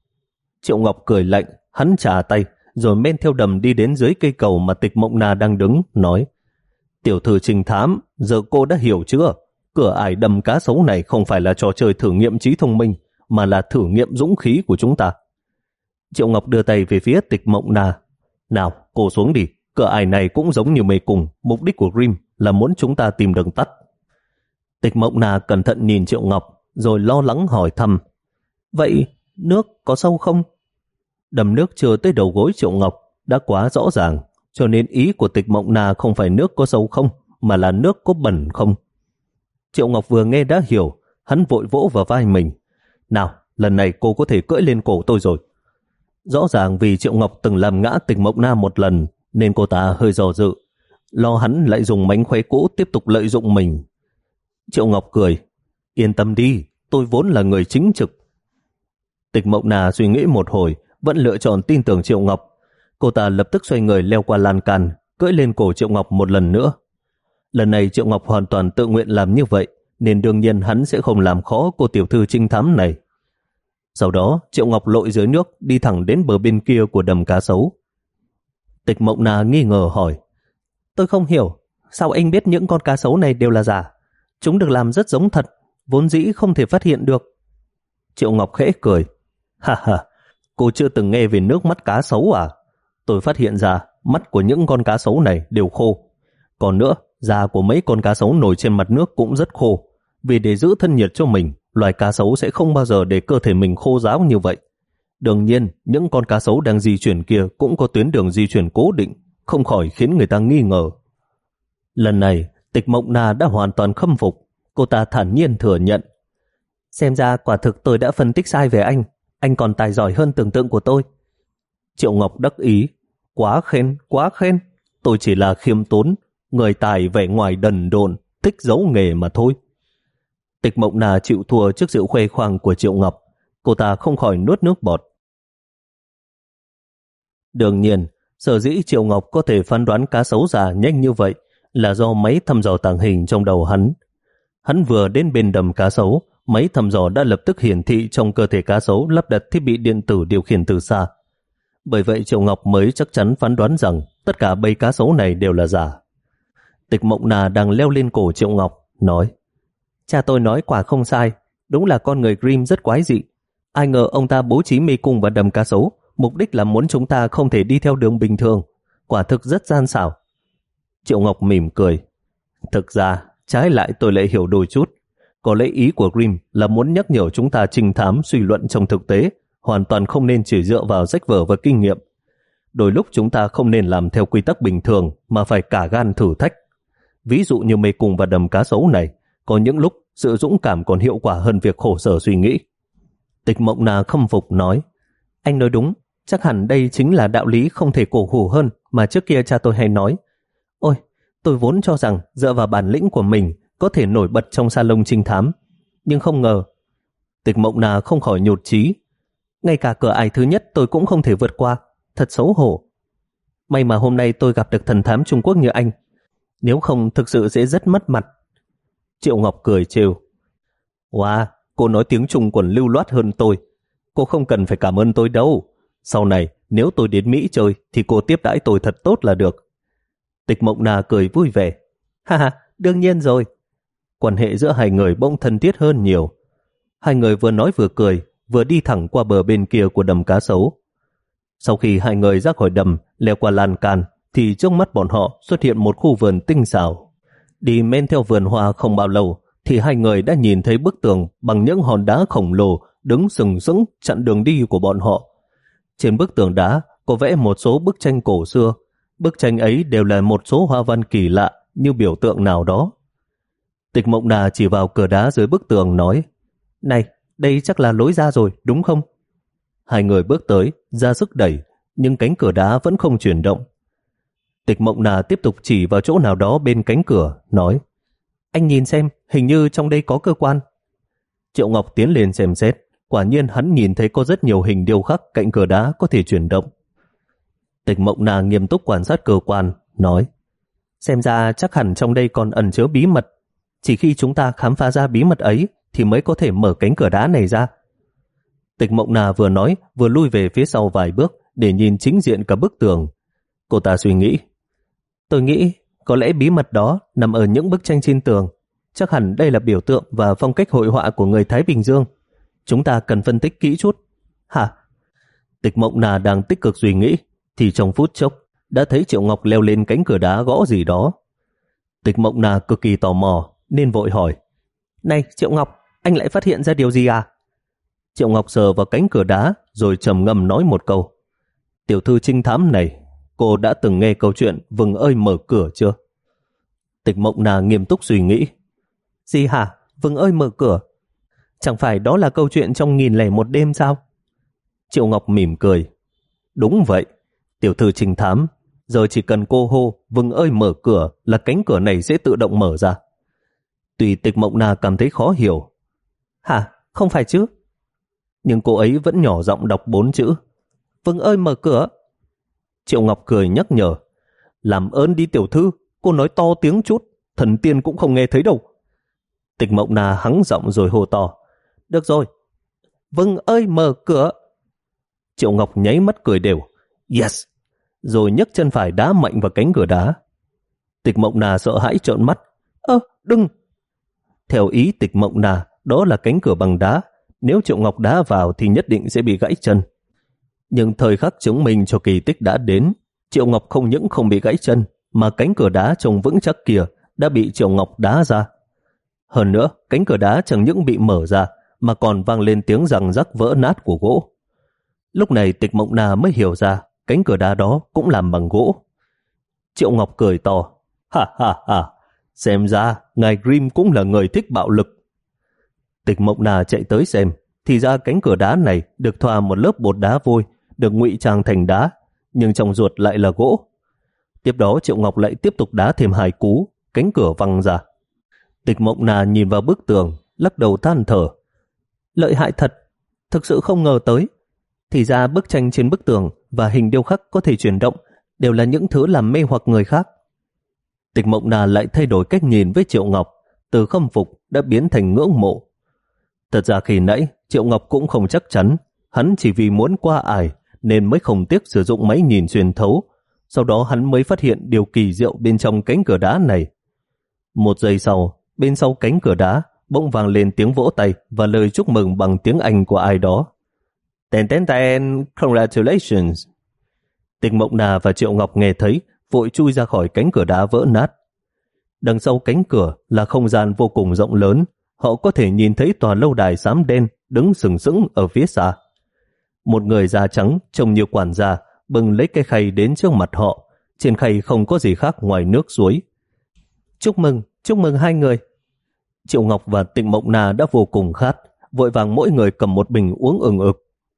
Triệu Ngọc cười lạnh, hắn trả tay, rồi men theo đầm đi đến dưới cây cầu mà Tịch Mộng Na đang đứng, nói: Tiểu thư trinh thám, giờ cô đã hiểu chưa? Cửa ải đầm cá sấu này không phải là trò chơi thử nghiệm trí thông minh, mà là thử nghiệm dũng khí của chúng ta. Triệu Ngọc đưa tay về phía Tịch Mộng Na. Nào, cô xuống đi. Cửa ải này cũng giống như mê cung, mục đích của Grimm là muốn chúng ta tìm đường tắt. Tịch Mộng Na cẩn thận nhìn Triệu Ngọc, rồi lo lắng hỏi thăm: Vậy nước có sâu không? Đầm nước chưa tới đầu gối Triệu Ngọc đã quá rõ ràng, cho nên ý của Tịch Mộng Na không phải nước có sâu không, mà là nước có bẩn không. Triệu Ngọc vừa nghe đã hiểu, hắn vội vỗ vào vai mình. Nào, lần này cô có thể cưỡi lên cổ tôi rồi. Rõ ràng vì Triệu Ngọc từng làm ngã Tịch Mộng Na một lần, nên cô ta hơi dò dự, lo hắn lại dùng mánh khóe cũ tiếp tục lợi dụng mình. Triệu Ngọc cười: Yên tâm đi, tôi vốn là người chính trực. Tịch Mộng Na suy nghĩ một hồi, vẫn lựa chọn tin tưởng Triệu Ngọc. Cô ta lập tức xoay người leo qua lan can, cưỡi lên cổ Triệu Ngọc một lần nữa. Lần này Triệu Ngọc hoàn toàn tự nguyện làm như vậy, nên đương nhiên hắn sẽ không làm khó cô tiểu thư trinh thám này. Sau đó, Triệu Ngọc lội dưới nước, đi thẳng đến bờ bên kia của đầm cá sấu. Tịch Mộng Na nghi ngờ hỏi: Tôi không hiểu, sao anh biết những con cá sấu này đều là giả? Chúng được làm rất giống thật, vốn dĩ không thể phát hiện được. Triệu Ngọc khẽ cười: Ha ha, cô chưa từng nghe về nước mắt cá sấu à? Tôi phát hiện ra mắt của những con cá sấu này đều khô. Còn nữa, da của mấy con cá sấu nổi trên mặt nước cũng rất khô. Vì để giữ thân nhiệt cho mình, loài cá sấu sẽ không bao giờ để cơ thể mình khô ráo như vậy. Đương nhiên, những con cá sấu đang di chuyển kia cũng có tuyến đường di chuyển cố định, không khỏi khiến người ta nghi ngờ. Lần này, Tịch Mộng Na đã hoàn toàn khâm phục. Cô ta thản nhiên thừa nhận: Xem ra quả thực tôi đã phân tích sai về anh. Anh còn tài giỏi hơn tưởng tượng của tôi. Triệu Ngọc đắc ý: Quá khen, quá khen. Tôi chỉ là khiêm tốn, người tài vẻ ngoài đần độn, thích giấu nghề mà thôi. Tịch Mộng Na chịu thua trước sự khoe khoang của Triệu Ngọc. Cô ta không khỏi nuốt nước bọt. Đương nhiên, sở dĩ Triệu Ngọc có thể phán đoán cá sấu già nhanh như vậy là do máy thăm dò tàng hình trong đầu hắn. Hắn vừa đến bên đầm cá sấu, máy thăm dò đã lập tức hiển thị trong cơ thể cá sấu lắp đặt thiết bị điện tử điều khiển từ xa. Bởi vậy Triệu Ngọc mới chắc chắn phán đoán rằng tất cả bầy cá sấu này đều là giả. Tịch Mộng Na đang leo lên cổ Triệu Ngọc, nói: Cha tôi nói quả không sai, đúng là con người Grimm rất quái dị. Ai ngờ ông ta bố trí mê cung vào đầm cá sấu, mục đích là muốn chúng ta không thể đi theo đường bình thường. Quả thực rất gian xảo. Triệu Ngọc mỉm cười: Thực ra, trái lại tôi lại hiểu đôi chút. Có lẽ ý của Grimm là muốn nhắc nhở chúng ta trinh thám suy luận trong thực tế, hoàn toàn không nên chỉ dựa vào sách vở và kinh nghiệm. Đôi lúc chúng ta không nên làm theo quy tắc bình thường, mà phải cả gan thử thách. Ví dụ như mê cung và đầm cá sấu này, có những lúc sự dũng cảm còn hiệu quả hơn việc khổ sở suy nghĩ. Tịch Mộng Na khâm phục nói: Anh nói đúng, chắc hẳn đây chính là đạo lý không thể cổ hủ hơn mà trước kia cha tôi hay nói. Ôi, tôi vốn cho rằng dựa vào bản lĩnh của mình có thể nổi bật trong salon trinh thám, nhưng không ngờ. Tịch Mộng Na không khỏi nhụt chí. Ngay cả cửa ải thứ nhất tôi cũng không thể vượt qua, thật xấu hổ. May mà hôm nay tôi gặp được thần thám Trung Quốc như anh, nếu không thực sự sẽ rất mất mặt. Triệu Ngọc cười trêu: Wow, cô nói tiếng Trung còn lưu loát hơn tôi. Cô không cần phải cảm ơn tôi đâu. Sau này nếu tôi đến Mỹ chơi thì cô tiếp đãi tôi thật tốt là được. Tịch Mộng Na cười vui vẻ: Ha ha, đương nhiên rồi. Quan hệ giữa hai người bỗng thân thiết hơn nhiều. Hai người vừa nói vừa cười, vừa đi thẳng qua bờ bên kia của đầm cá sấu. Sau khi hai người ra khỏi đầm, leo qua lan can, thì trước mắt bọn họ xuất hiện một khu vườn tinh xảo. Đi men theo vườn hoa không bao lâu, thì hai người đã nhìn thấy bức tường bằng những hòn đá khổng lồ đứng sừng sững chặn đường đi của bọn họ. Trên bức tường đá có vẽ một số bức tranh cổ xưa. Bức tranh ấy đều là một số hoa văn kỳ lạ, như biểu tượng nào đó. Tịch Mộng Na chỉ vào cửa đá dưới bức tường nói, này, đây chắc là lối ra rồi, đúng không? Hai người bước tới, ra sức đẩy, nhưng cánh cửa đá vẫn không chuyển động. Tịch Mộng Na tiếp tục chỉ vào chỗ nào đó bên cánh cửa, nói, anh nhìn xem, hình như trong đây có cơ quan. Triệu Ngọc tiến lên xem xét, quả nhiên hắn nhìn thấy có rất nhiều hình điêu khắc cạnh cửa đá có thể chuyển động. Tịch Mộng Na nghiêm túc quan sát cơ quan, nói, xem ra chắc hẳn trong đây còn ẩn chứa bí mật. Chỉ khi chúng ta khám phá ra bí mật ấy thì mới có thể mở cánh cửa đá này ra. Tịch Mộng Na vừa nói vừa lui về phía sau vài bước để nhìn chính diện cả bức tường. Cô ta suy nghĩ, tôi nghĩ có lẽ bí mật đó nằm ở những bức tranh trên tường. Chắc hẳn đây là biểu tượng và phong cách hội họa của người Thái Bình Dương. Chúng ta cần phân tích kỹ chút. Hả? Tịch Mộng Na đang tích cực suy nghĩ thì trong phút chốc đã thấy Triệu Ngọc leo lên cánh cửa đá gõ gì đó. Tịch Mộng Na cực kỳ tò mò nên vội hỏi, này Triệu Ngọc, anh lại phát hiện ra điều gì à? Triệu Ngọc sờ vào cánh cửa đá rồi trầm ngâm nói một câu, tiểu thư trinh thám này, cô đã từng nghe câu chuyện Vừng ơi mở cửa chưa? Tịch Mộng Na nghiêm túc suy nghĩ, gì hả? Vừng ơi mở cửa? Chẳng phải đó là câu chuyện trong nghìn lẻ một đêm sao? Triệu Ngọc mỉm cười, đúng vậy, tiểu thư trinh thám, giờ chỉ cần cô hô Vừng ơi mở cửa là cánh cửa này sẽ tự động mở ra. Tuy Tịch Mộng Na cảm thấy khó hiểu. Hả? Không phải chứ? Nhưng cô ấy vẫn nhỏ giọng đọc bốn chữ, Vừng ơi mở cửa. Triệu Ngọc cười nhắc nhở, làm ơn đi tiểu thư, cô nói to tiếng chút, thần tiên cũng không nghe thấy đâu. Tịch Mộng Na hắng giọng rồi hô to, được rồi, Vừng ơi mở cửa. Triệu Ngọc nháy mắt cười đều, yes, rồi nhấc chân phải đá mạnh vào cánh cửa đá. Tịch Mộng Na sợ hãi trợn mắt, ơ đừng. Theo ý Tịch Mộng Na, đó là cánh cửa bằng đá, nếu Triệu Ngọc đá vào thì nhất định sẽ bị gãy chân. Nhưng thời khắc chứng minh cho kỳ tích đã đến, Triệu Ngọc không những không bị gãy chân, mà cánh cửa đá trông vững chắc kia đã bị Triệu Ngọc đá ra. Hơn nữa, cánh cửa đá chẳng những bị mở ra, mà còn vang lên tiếng răng rắc vỡ nát của gỗ. Lúc này Tịch Mộng Na mới hiểu ra, cánh cửa đá đó cũng làm bằng gỗ. Triệu Ngọc cười to, ha ha ha, xem ra ngài Grimm cũng là người thích bạo lực. Tịch Mộng Na chạy tới xem, thì ra cánh cửa đá này được thoa một lớp bột đá vôi, được ngụy trang thành đá, nhưng trong ruột lại là gỗ. Tiếp đó Triệu Ngọc lại tiếp tục đá thêm hai cú, cánh cửa văng ra. Tịch Mộng Na nhìn vào bức tường, lắc đầu than thở, lợi hại thật, thực sự không ngờ tới. Thì ra bức tranh trên bức tường và hình điêu khắc có thể chuyển động đều là những thứ làm mê hoặc người khác. Tịch Mộng Na lại thay đổi cách nhìn với Triệu Ngọc, từ khâm phục đã biến thành ngưỡng mộ. Thật ra khi nãy Triệu Ngọc cũng không chắc chắn, hắn chỉ vì muốn qua ải nên mới không tiếc sử dụng máy nhìn xuyên thấu. Sau đó hắn mới phát hiện điều kỳ diệu bên trong cánh cửa đá này. Một giây sau, bên sau cánh cửa đá bỗng vang lên tiếng vỗ tay và lời chúc mừng bằng tiếng Anh của ai đó. Ten ten ten, congratulations. Tịch Mộng Na và Triệu Ngọc nghe thấy, vội chui ra khỏi cánh cửa đá vỡ nát. Đằng sau cánh cửa là không gian vô cùng rộng lớn, họ có thể nhìn thấy tòa lâu đài xám đen đứng sừng sững ở phía xa. Một người da trắng trông như quản gia bưng lấy cái khay đến trước mặt họ, trên khay không có gì khác ngoài nước suối. Chúc mừng, chúc mừng hai người. Triệu Ngọc và Tịch Mộng Na đã vô cùng khát, vội vàng mỗi người cầm một bình uống ừng ực.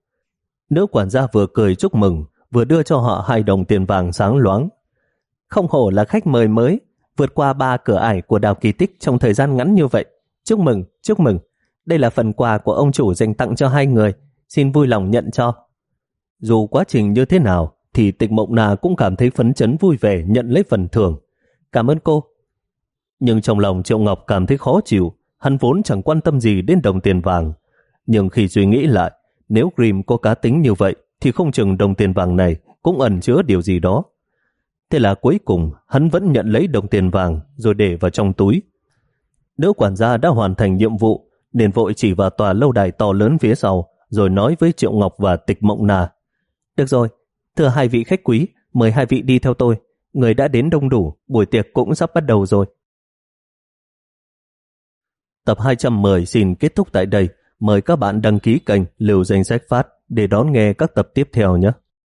Nữ quản gia vừa cười chúc mừng, vừa đưa cho họ hai đồng tiền vàng sáng loáng. Không hổ là khách mời mới, vượt qua ba cửa ải của đào kỳ tích trong thời gian ngắn như vậy. Chúc mừng, chúc mừng. Đây là phần quà của ông chủ dành tặng cho hai người, xin vui lòng nhận cho. Dù quá trình như thế nào, thì Tịch Mộng Na cũng cảm thấy phấn chấn vui vẻ nhận lấy phần thưởng. Cảm ơn cô. Nhưng trong lòng Triệu Ngọc cảm thấy khó chịu, hắn vốn chẳng quan tâm gì đến đồng tiền vàng. Nhưng khi suy nghĩ lại, nếu Grimm có cá tính như vậy, thì không chừng đồng tiền vàng này cũng ẩn chứa điều gì đó. Thế là cuối cùng, hắn vẫn nhận lấy đồng tiền vàng rồi để vào trong túi. Nữ quản gia đã hoàn thành nhiệm vụ, nên vội chỉ vào tòa lâu đài to lớn phía sau, rồi nói với Triệu Ngọc và Tịch Mộng Na. Được rồi, thưa hai vị khách quý, mời hai vị đi theo tôi. Người đã đến đông đủ, buổi tiệc cũng sắp bắt đầu rồi. Tập hai trăm mười xin kết thúc tại đây. Mời các bạn đăng ký kênh Lưu Danh Sách Phát để đón nghe các tập tiếp theo nhé.